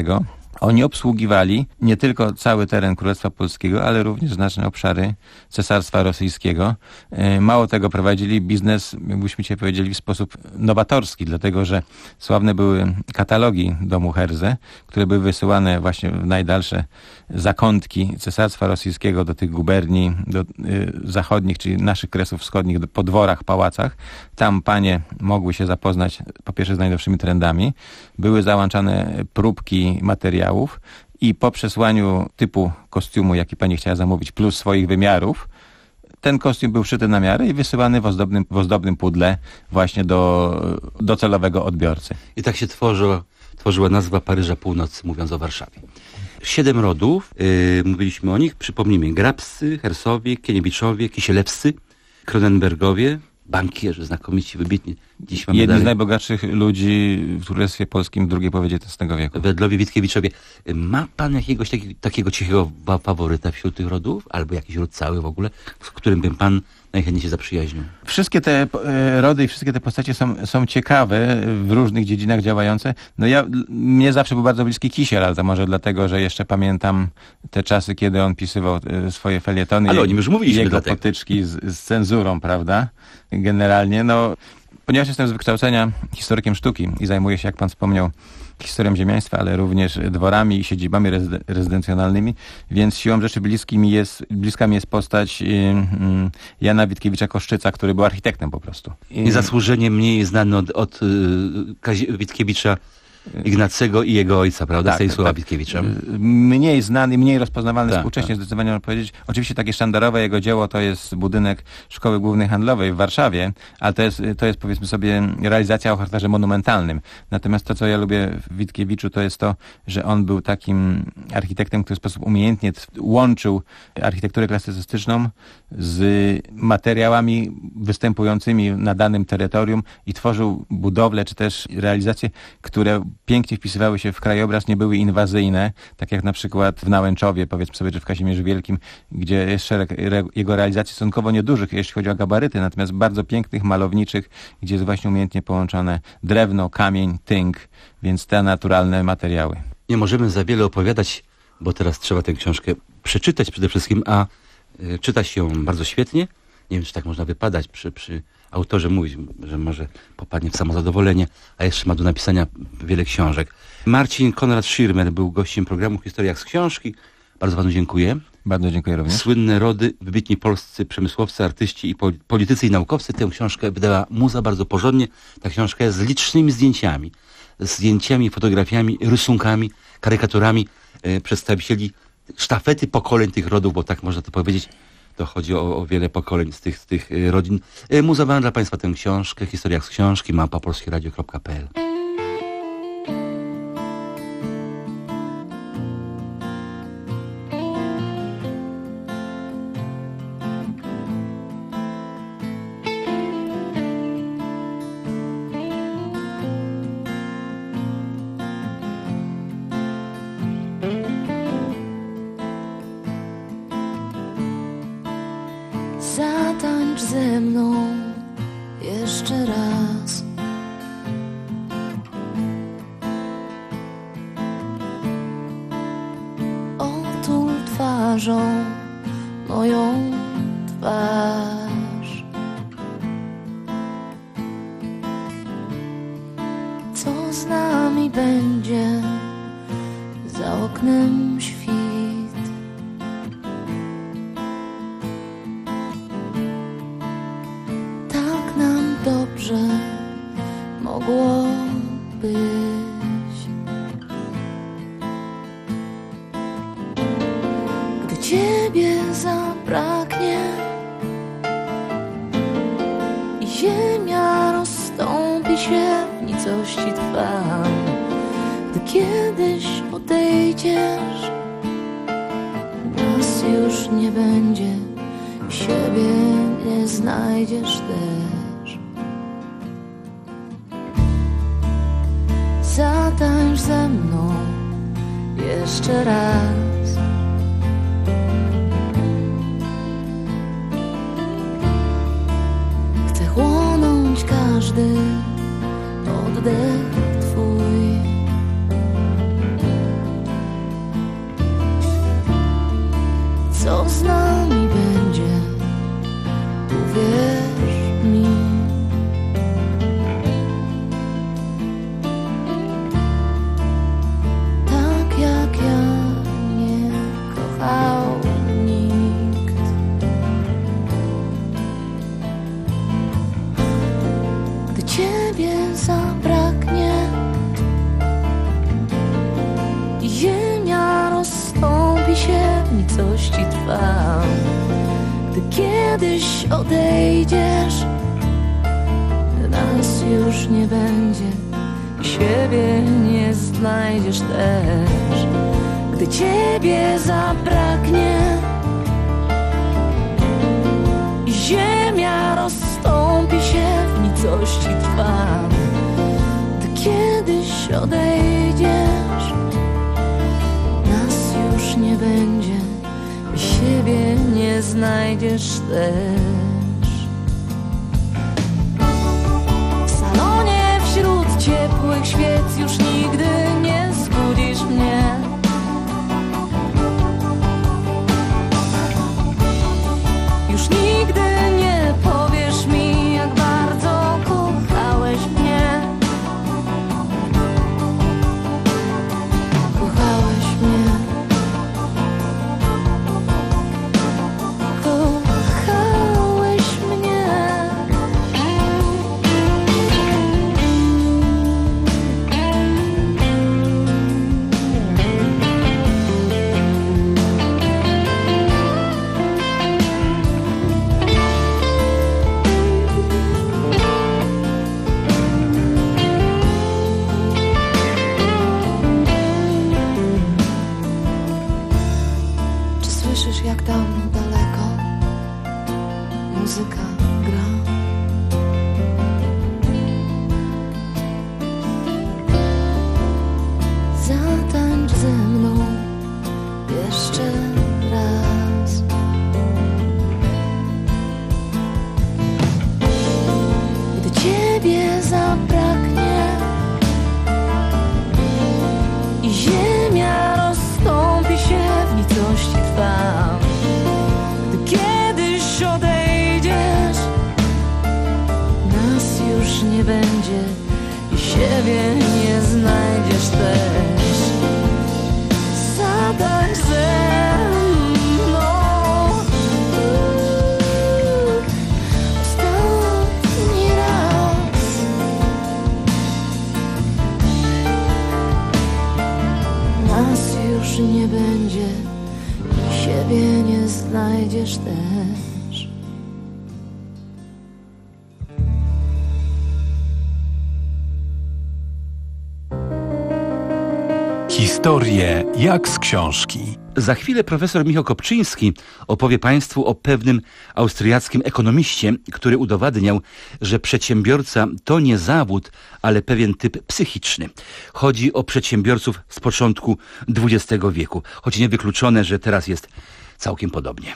Oni obsługiwali nie tylko cały teren Królestwa Polskiego, ale również znaczne obszary Cesarstwa Rosyjskiego. Mało tego, prowadzili biznes, jakbyśmy dzisiaj powiedzieli, w sposób nowatorski, dlatego że sławne były katalogi domu Herze, które były wysyłane właśnie w najdalsze zakątki Cesarstwa Rosyjskiego, do tych guberni do, y, zachodnich, czyli naszych kresów wschodnich, do, po dworach, pałacach. Tam panie mogły się zapoznać po pierwsze z najnowszymi trendami. Były załączane próbki materiałów i po przesłaniu typu kostiumu, jaki pani chciała zamówić, plus swoich wymiarów, ten kostium był szyty na miarę i wysyłany w ozdobnym, w ozdobnym pudle właśnie do docelowego odbiorcy. I tak się tworzyła, tworzyła nazwa Paryża Północy, mówiąc o Warszawie. Siedem rodów, yy, mówiliśmy o nich, przypomnijmy, Grabscy, Hersowie, Kieniewiczowie, Kisielewscy, Kronenbergowie, bankierzy znakomici, wybitni. Dziś mamy Jedni dalej z najbogatszych ludzi w Królestwie Polskim w drugiej połowie dziewiętnastego wieku. Wedlowie, Witkiewiczowie. Ma pan jakiegoś taki, takiego cichego faworyta wśród tych rodów? Albo jakiś ród cały w ogóle, z którym bym pan najchętniej się zaprzyjaźnił? Wszystkie te e, rody i wszystkie te postacie są, są ciekawe, w różnych dziedzinach działające. No ja, mnie zawsze był bardzo bliski Kisiel, ale to może dlatego, że jeszcze pamiętam te czasy, kiedy on pisywał e, swoje felietony. Ale o nim już mówiliśmy. Jego dlatego. potyczki z, z cenzurą, prawda? Generalnie, no... Ponieważ jestem z wykształcenia historykiem sztuki i zajmuję się, jak pan wspomniał, historią ziemiaństwa, ale również dworami i siedzibami rezyden- rezydencjonalnymi, więc siłą rzeczy bliski mi jest, bliska mi jest postać y, y, Jana Witkiewicza-Koszczyca, który był architektem po prostu. I niezasłużenie mniej znany od, od y, Kazi- Witkiewicza Ignacego i jego ojca, prawda? Tak, Stanisława tak. Witkiewicza. Mniej znany, mniej rozpoznawalny tak, współcześnie, tak. zdecydowanie można powiedzieć. Oczywiście takie sztandarowe jego dzieło to jest budynek Szkoły Głównej Handlowej w Warszawie, ale to jest, to jest powiedzmy sobie realizacja o charakterze monumentalnym. Natomiast to, co ja lubię w Witkiewiczu, to jest to, że on był takim architektem, który w sposób umiejętnie łączył architekturę klasycystyczną z materiałami występującymi na danym terytorium i tworzył budowle, czy też realizacje, które pięknie wpisywały się w krajobraz, nie były inwazyjne, tak jak na przykład w Nałęczowie, powiedzmy sobie, czy w Kazimierzu Wielkim, gdzie jest szereg re, jego realizacji stosunkowo niedużych, jeśli chodzi o gabaryty, natomiast bardzo pięknych, malowniczych, gdzie jest właśnie umiejętnie połączone drewno, kamień, tynk, więc te naturalne materiały. Nie możemy za wiele opowiadać, bo teraz trzeba tę książkę przeczytać przede wszystkim, a y, czyta się ją bardzo świetnie. Nie wiem, czy tak można wypadać przy, przy autorze mówić, że może popadnie w samozadowolenie, a jeszcze ma do napisania wiele książek. Marcin Konrad Schirmer był gościem programu Historia z książki. Bardzo panu dziękuję. Bardzo dziękuję również. Słynne rody, wybitni polscy przemysłowcy, artyści i politycy i naukowcy. Tę książkę wydała Muza bardzo porządnie. Ta książka jest z licznymi zdjęciami. Zdjęciami, fotografiami, rysunkami, karykaturami e, przedstawicieli sztafety pokoleń tych rodów, bo tak można to powiedzieć. To chodzi o, o wiele pokoleń z tych, z tych y, rodzin. Y, Muzowałem dla państwa tę książkę, Historia z książki, mapa polskieradio kropka p l. Zatańcz ze mną jeszcze raz. Otul twarzą moją twarz. Co z nami będzie? Za oknem świt. Dobrze mogło być, gdy ciebie zabraknie i ziemia rozstąpi się w nicości trwa, gdy kiedyś odejdziesz, nas już nie będzie, siebie nie znajdziesz też. Zatańcz ze mną jeszcze raz. Chcę chłonąć każdy oddech twój. wierz mi. Tak jak ja nie kochał nikt. Gdy ciebie zabraknie i ziemia rozstąpi się, w nicości trwam. Gdy kiedyś odejdziesz, nas już nie będzie i siebie nie znajdziesz też. Gdy ciebie zabraknie i ziemia rozstąpi się, w nicości trwam. Gdy kiedyś odejdziesz, nas już nie będzie i siebie nie znajdziesz też. W salonie wśród ciepłych świec już nigdy nie zbudzisz mnie. Już nigdy nie powiesz mi, jak bardzo kochałeś mnie. Kochałeś mnie. Kochałeś mnie. Czy słyszysz, jak tam daleko muzyka gra? Zatańcz ze mną jeszcze raz. Gdy ciebie zabraknie i ziemia rozstąpi się, w nicości trwam. Gdy kiedyś odejdziesz, nas już nie będzie i siebie nie znajdziesz też. Zatańcz ze mną ostatni raz. Nas już nie będzie i siebie nie znajdziesz też. Historie jak z książki. Za chwilę profesor Michał Kopczyński opowie Państwu o pewnym austriackim ekonomiście, który udowadniał, że przedsiębiorca to nie zawód, ale pewien typ psychiczny. Chodzi o przedsiębiorców z początku dwudziestego wieku, choć niewykluczone, że teraz jest całkiem podobnie.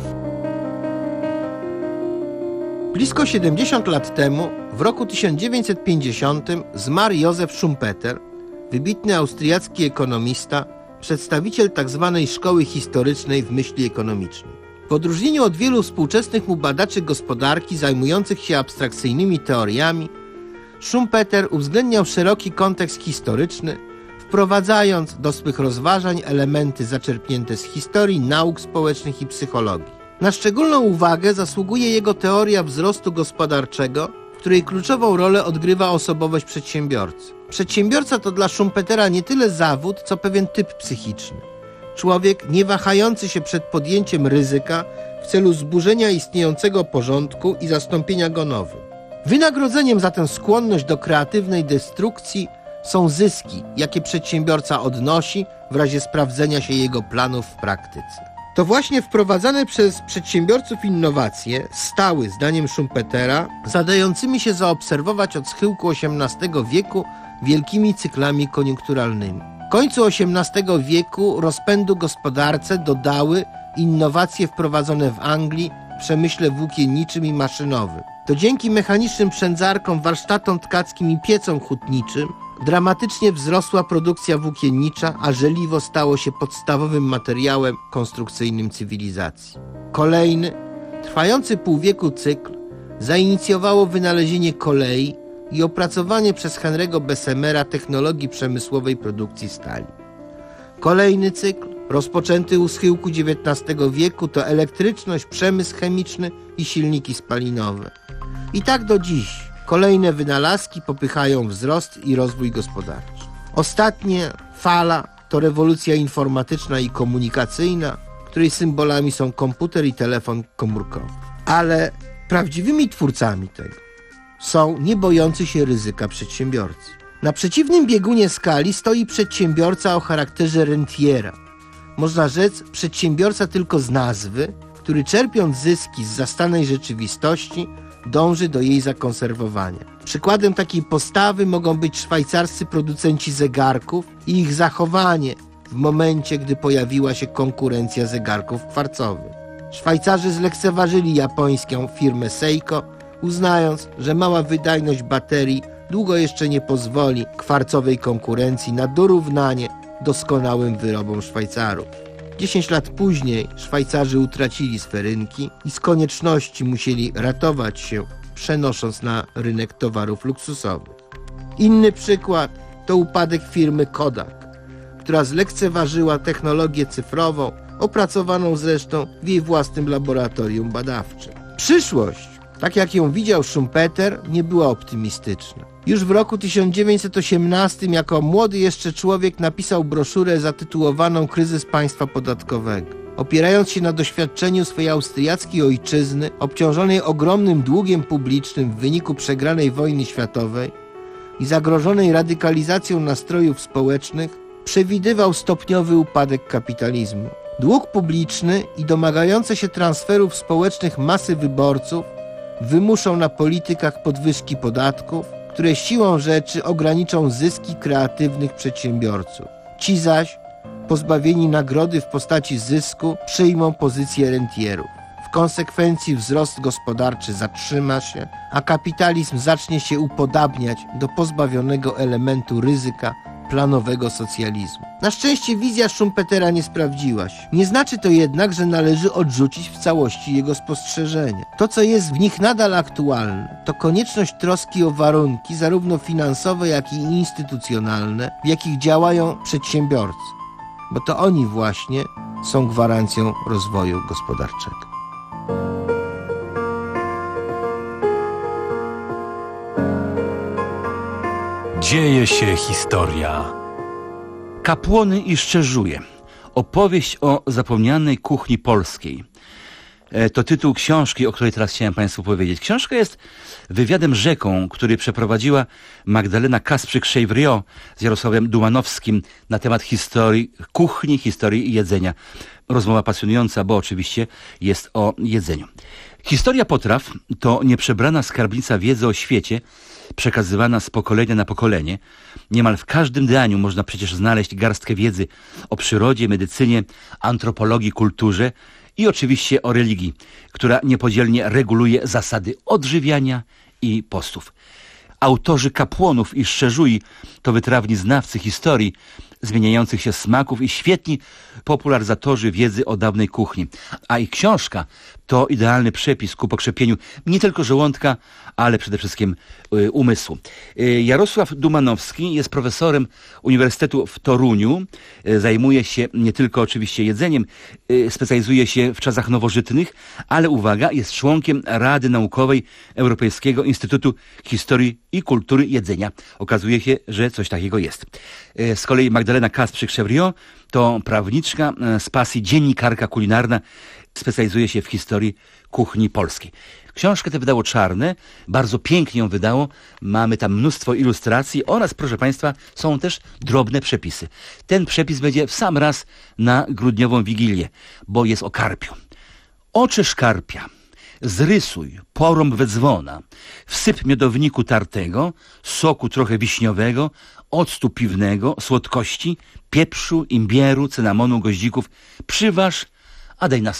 Blisko siedemdziesiąt lat temu, w roku tysiąc dziewięćset pięćdziesiątym, zmarł Józef Schumpeter, wybitny austriacki ekonomista, przedstawiciel tzw. szkoły historycznej w myśli ekonomicznej. W odróżnieniu od wielu współczesnych mu badaczy gospodarki zajmujących się abstrakcyjnymi teoriami, Schumpeter uwzględniał szeroki kontekst historyczny, wprowadzając do swych rozważań elementy zaczerpnięte z historii, nauk społecznych i psychologii. Na szczególną uwagę zasługuje jego teoria wzrostu gospodarczego, w której kluczową rolę odgrywa osobowość przedsiębiorcy. Przedsiębiorca to dla Schumpetera nie tyle zawód, co pewien typ psychiczny. Człowiek nie wahający się przed podjęciem ryzyka w celu zburzenia istniejącego porządku i zastąpienia go nowym. Wynagrodzeniem za tę skłonność do kreatywnej destrukcji są zyski, jakie przedsiębiorca odnosi w razie sprawdzenia się jego planów w praktyce. To właśnie wprowadzane przez przedsiębiorców innowacje stały, zdaniem Schumpetera, zadającymi się zaobserwować od schyłku osiemnastego wieku wielkimi cyklami koniunkturalnymi. W końcu osiemnastego wieku rozpędu gospodarce dodały innowacje wprowadzone w Anglii w przemyśle włókienniczym i maszynowym. To dzięki mechanicznym przędzarkom, warsztatom tkackim i piecom hutniczym dramatycznie wzrosła produkcja włókiennicza, a żeliwo stało się podstawowym materiałem konstrukcyjnym cywilizacji. Kolejny Trwający pół wieku cykl zainicjowało wynalezienie kolei i opracowanie przez Henry'ego Bessemera technologii przemysłowej produkcji stali. Kolejny cykl, rozpoczęty u schyłku dziewiętnastego wieku, to elektryczność, przemysł chemiczny i silniki spalinowe. I tak do dziś kolejne wynalazki popychają wzrost i rozwój gospodarczy. Ostatnia fala to rewolucja informatyczna i komunikacyjna, której symbolami są komputer i telefon komórkowy. Ale prawdziwymi twórcami tego są niebojący się ryzyka przedsiębiorcy. Na przeciwnym biegunie skali stoi przedsiębiorca o charakterze rentiera. Można rzec przedsiębiorca tylko z nazwy, który czerpiąc zyski z zastanej rzeczywistości dąży do jej zakonserwowania. Przykładem takiej postawy mogą być szwajcarscy producenci zegarków i ich zachowanie w momencie, gdy pojawiła się konkurencja zegarków kwarcowych. Szwajcarzy zlekceważyli japońską firmę Seiko, uznając, że mała wydajność baterii długo jeszcze nie pozwoli kwarcowej konkurencji na dorównanie doskonałym wyrobom Szwajcarów. Dziesięć lat później Szwajcarzy utracili swe rynki i z konieczności musieli ratować się, przenosząc na rynek towarów luksusowych. Inny przykład to upadek firmy Kodak, która zlekceważyła technologię cyfrową, opracowaną zresztą w jej własnym laboratorium badawczym. Przyszłość, tak jak ją widział Schumpeter, nie była optymistyczna. Już w roku tysiąc dziewięćset osiemnastym jako młody jeszcze człowiek napisał broszurę zatytułowaną Kryzys państwa podatkowego. Opierając się na doświadczeniu swojej austriackiej ojczyzny, obciążonej ogromnym długiem publicznym w wyniku przegranej wojny światowej i zagrożonej radykalizacją nastrojów społecznych, przewidywał stopniowy upadek kapitalizmu. Dług publiczny i domagające się transferów społecznych masy wyborców wymuszą na politykach podwyżki podatków, które siłą rzeczy ograniczą zyski kreatywnych przedsiębiorców. Ci zaś, pozbawieni nagrody w postaci zysku, przyjmą pozycję rentierów. W konsekwencji wzrost gospodarczy zatrzyma się, a kapitalizm zacznie się upodabniać do pozbawionego elementu ryzyka planowego socjalizmu. Na szczęście wizja Schumpetera nie sprawdziła się. Nie znaczy to jednak, że należy odrzucić w całości jego spostrzeżenia. To, co jest w nich nadal aktualne, to konieczność troski o warunki zarówno finansowe, jak i instytucjonalne, w jakich działają przedsiębiorcy, bo to oni właśnie są gwarancją rozwoju gospodarczego. Dzieje się historia. Kapłony i Szczerzuje. Opowieść o zapomnianej kuchni polskiej. To tytuł książki, o której teraz chciałem Państwu powiedzieć. Książka jest wywiadem rzeką, który przeprowadziła Magdalena Kasprzyk-Chevriot z Jarosławem Dumanowskim na temat historii kuchni, historii i jedzenia. Rozmowa pasjonująca, bo oczywiście jest o jedzeniu. Historia potraw to nieprzebrana skarbnica wiedzy o świecie, przekazywana z pokolenia na pokolenie. Niemal w każdym daniu można przecież znaleźć garstkę wiedzy o przyrodzie, medycynie, antropologii, kulturze i oczywiście o religii, która niepodzielnie reguluje zasady odżywiania i postów. Autorzy Kapłonów i Szczerzui to wytrawni znawcy historii, zmieniających się smaków i świetni popularyzatorzy wiedzy o dawnej kuchni. A ich książka to idealny przepis ku pokrzepieniu nie tylko żołądka, ale przede wszystkim y, umysłu. Y, Jarosław Dumanowski jest profesorem Uniwersytetu w Toruniu. Y, zajmuje się nie tylko oczywiście jedzeniem, y, specjalizuje się w czasach nowożytnych, ale uwaga, jest członkiem Rady Naukowej Europejskiego Instytutu Historii i Kultury Jedzenia. Okazuje się, że coś takiego jest. Y, z kolei Magdalena Kasprzyk-Chevriot to prawniczka z pasji dziennikarka kulinarna, specjalizuje się w historii kuchni polskiej. Książkę tę wydało Czarne, bardzo pięknie ją wydało, mamy tam mnóstwo ilustracji oraz, proszę Państwa, są też drobne przepisy. Ten przepis będzie w sam raz na grudniową Wigilię, bo jest o karpiu. Oczesz karpia, zrysuj, porąb we dzwona, wsyp miodowniku tartego, soku trochę wiśniowego, octu piwnego, słodkości, pieprzu, imbieru, cynamonu, goździków, przyważ, a daj na stół.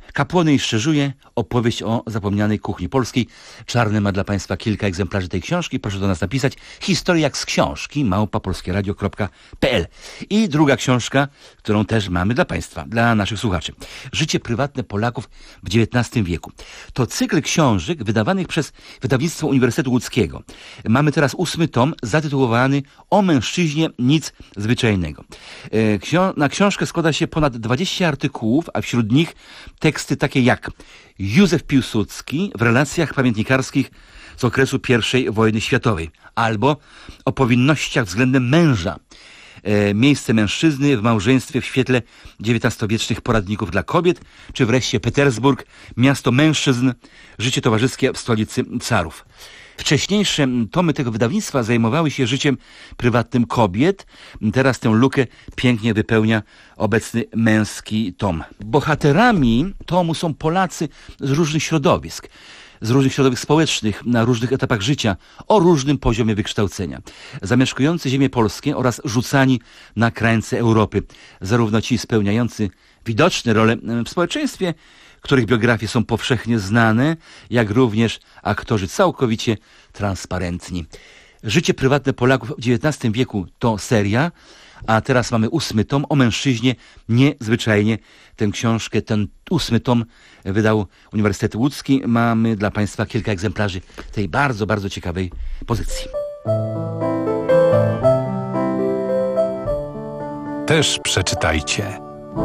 Kapłony i Szczerzuje, opowieść o zapomnianej kuchni polskiej. Czarny ma dla Państwa kilka egzemplarzy tej książki. Proszę do nas napisać. Historia jak z książki, małpa polskieradio kropka p l. I druga książka, którą też mamy dla Państwa, dla naszych słuchaczy. Życie prywatne Polaków w dziewiętnastym wieku. To cykl książek wydawanych przez wydawnictwo Uniwersytetu Łódzkiego. Mamy teraz ósmy tom zatytułowany O mężczyźnie nic zwyczajnego. Na książkę składa się ponad dwadzieścia artykułów, a wśród nich teksty takie jak Józef Piłsudski w relacjach pamiętnikarskich z okresu pierwszej wojny światowej, albo o powinnościach względem męża, e, miejsce mężczyzny w małżeństwie w świetle dziewiętnastowiecznych poradników dla kobiet, czy wreszcie Petersburg, miasto mężczyzn, życie towarzyskie w stolicy carów. Wcześniejsze tomy tego wydawnictwa zajmowały się życiem prywatnym kobiet. Teraz tę lukę pięknie wypełnia obecny męski tom. Bohaterami tomu są Polacy z różnych środowisk, z różnych środowisk społecznych, na różnych etapach życia, o różnym poziomie wykształcenia. Zamieszkujący ziemię polskie oraz rzucani na krańce Europy. Zarówno ci spełniający widoczne role w społeczeństwie, których biografie są powszechnie znane, jak również aktorzy całkowicie transparentni. Życie prywatne Polaków w dziewiętnastym wieku to seria, a teraz mamy ósmy tom o mężczyźnie niezwyczajnie. Tę książkę, ten ósmy tom wydał Uniwersytet Łódzki. Mamy dla Państwa kilka egzemplarzy tej bardzo, bardzo ciekawej pozycji. Też przeczytajcie.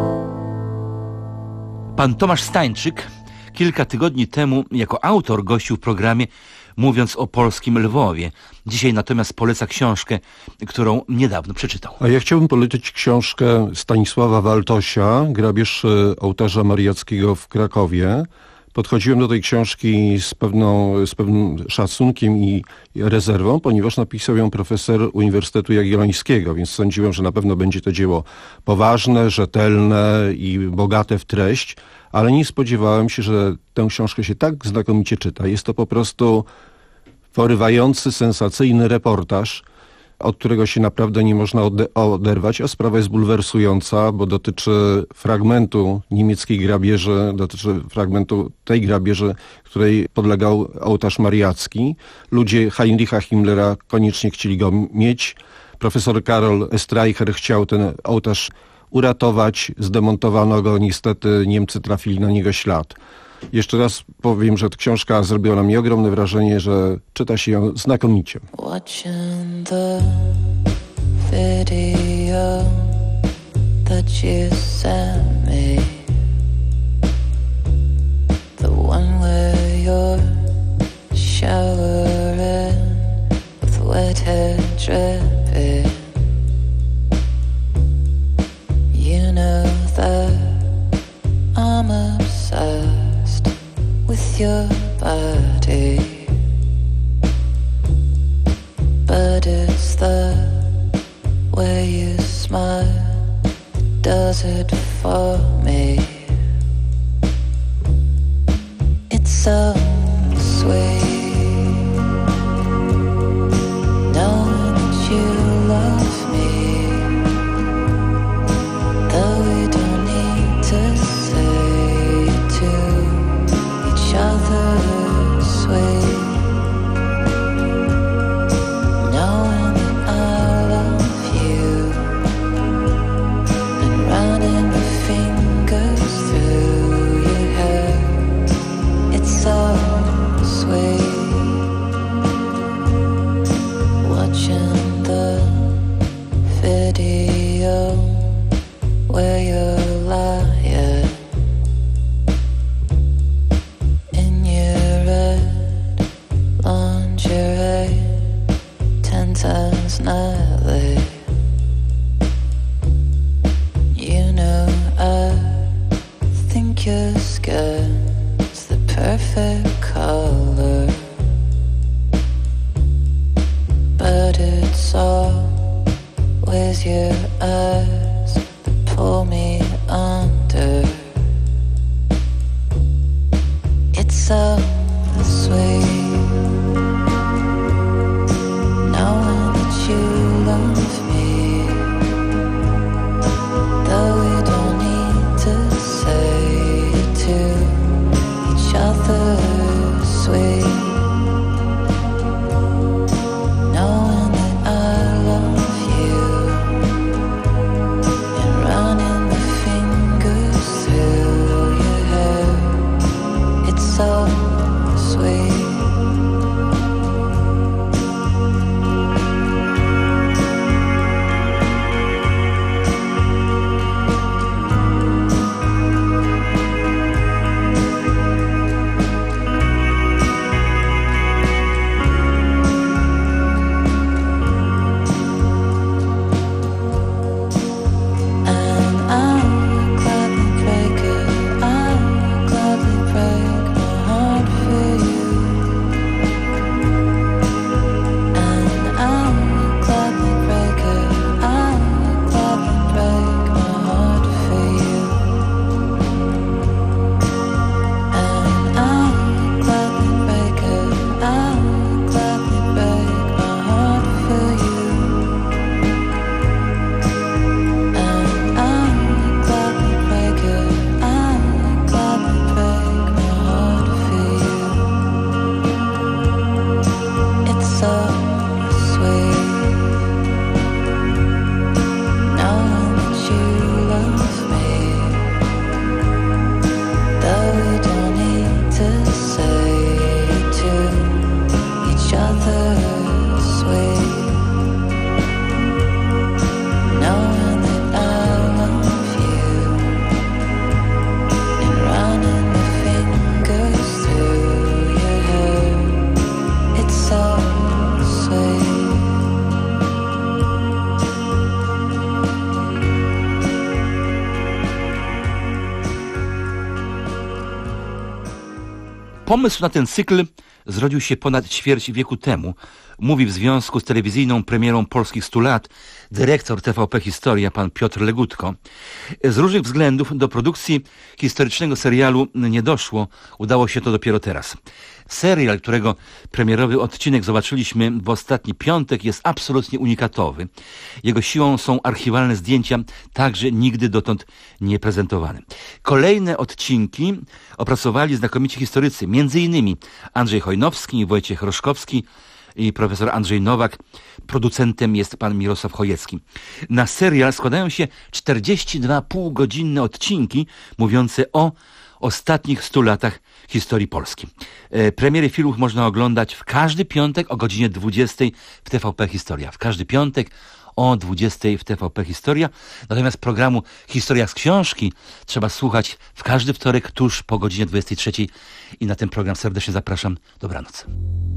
Pan Tomasz Stańczyk kilka tygodni temu jako autor gościł w programie, mówiąc o polskim Lwowie. Dzisiaj natomiast poleca książkę, którą niedawno przeczytał. A ja chciałbym polecić książkę Stanisława Waltosia, Grabież ołtarza mariackiego w Krakowie. Podchodziłem do tej książki z, pewną, z pewnym szacunkiem i rezerwą, ponieważ napisał ją profesor Uniwersytetu Jagiellońskiego, więc sądziłem, że na pewno będzie to dzieło poważne, rzetelne i bogate w treść, ale nie spodziewałem się, że tę książkę się tak znakomicie czyta. Jest to po prostu porywający, sensacyjny reportaż, od którego się naprawdę nie można oderwać, a sprawa jest bulwersująca, bo dotyczy fragmentu niemieckiej grabieży, dotyczy fragmentu tej grabieży, której podlegał ołtarz mariacki. Ludzie Heinricha Himmlera koniecznie chcieli go mieć. Profesor Karol Streicher chciał ten ołtarz uratować, zdemontowano go, niestety Niemcy trafili na niego ślad. Jeszcze raz powiem, że ta książka zrobiła na mnie ogromne wrażenie, że czyta się ją znakomicie. Watching the video that you sent me, the one where you're showering with wet hair dripping. You know that I'm obsessed with your body, but it's the way you smile does it for me. It's so sweet knowing that you love me, though we don't need to say to each other sweet, knowing that I love you and running your fingers Pomysł na ten cykl zrodził się ponad ćwierć wieku temu. Mówi w związku z telewizyjną premierą polskich stu lat dyrektor T V P Historia, pan Piotr Legutko. Z różnych względów do produkcji historycznego serialu nie doszło. Udało się to dopiero teraz. Serial, którego premierowy odcinek zobaczyliśmy w ostatni piątek, jest absolutnie unikatowy. Jego siłą są archiwalne zdjęcia, także nigdy dotąd nie prezentowane. Kolejne odcinki opracowali znakomici historycy, między innymi Andrzej Chojnowski, Wojciech Roszkowski i profesor Andrzej Nowak. Producentem jest pan Mirosław Chojecki. Na serial składają się czterdzieści dwa półgodzinne odcinki mówiące o ostatnich stu latach historii Polski. E, premiery filmów można oglądać w każdy piątek o godzinie dwudziestej w T V P Historia. W każdy piątek o dwudziestej w T V P Historia. Natomiast programu Historia z książki trzeba słuchać w każdy wtorek tuż po godzinie dwudziestej trzeciej. I na ten program serdecznie zapraszam. Dobranoc.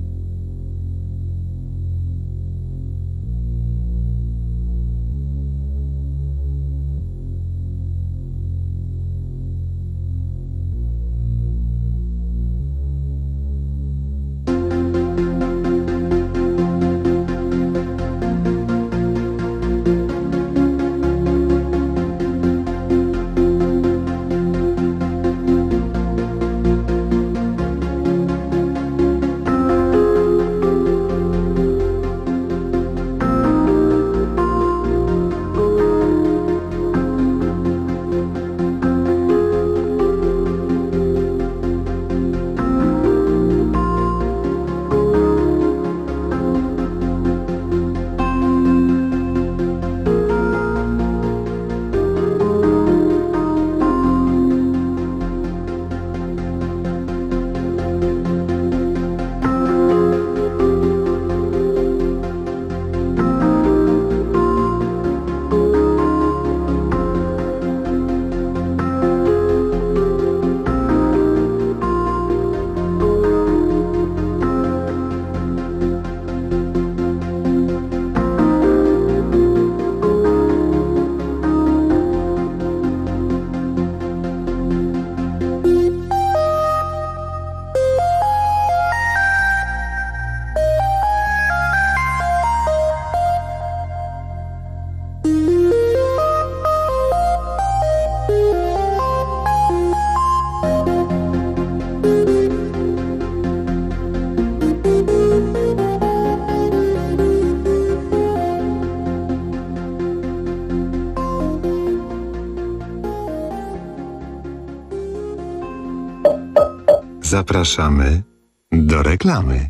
Zapraszamy do reklamy.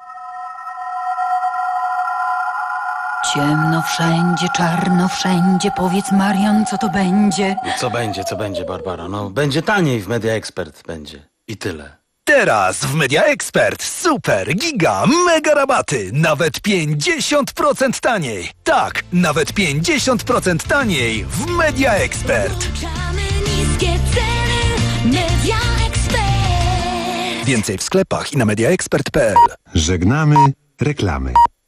Ciemno wszędzie, czarno wszędzie. Powiedz, Marian, co to będzie? Co będzie, co będzie, Barbara? No, będzie taniej w Media Expert, będzie. I tyle. Teraz w Media Expert super, giga, mega rabaty. Nawet pięćdziesiąt procent taniej. Tak, nawet pięćdziesiąt procent taniej w Media Expert. Niskie ceny, Media Expert. Więcej w sklepach i na mediaexpert kropka p l. Żegnamy reklamy.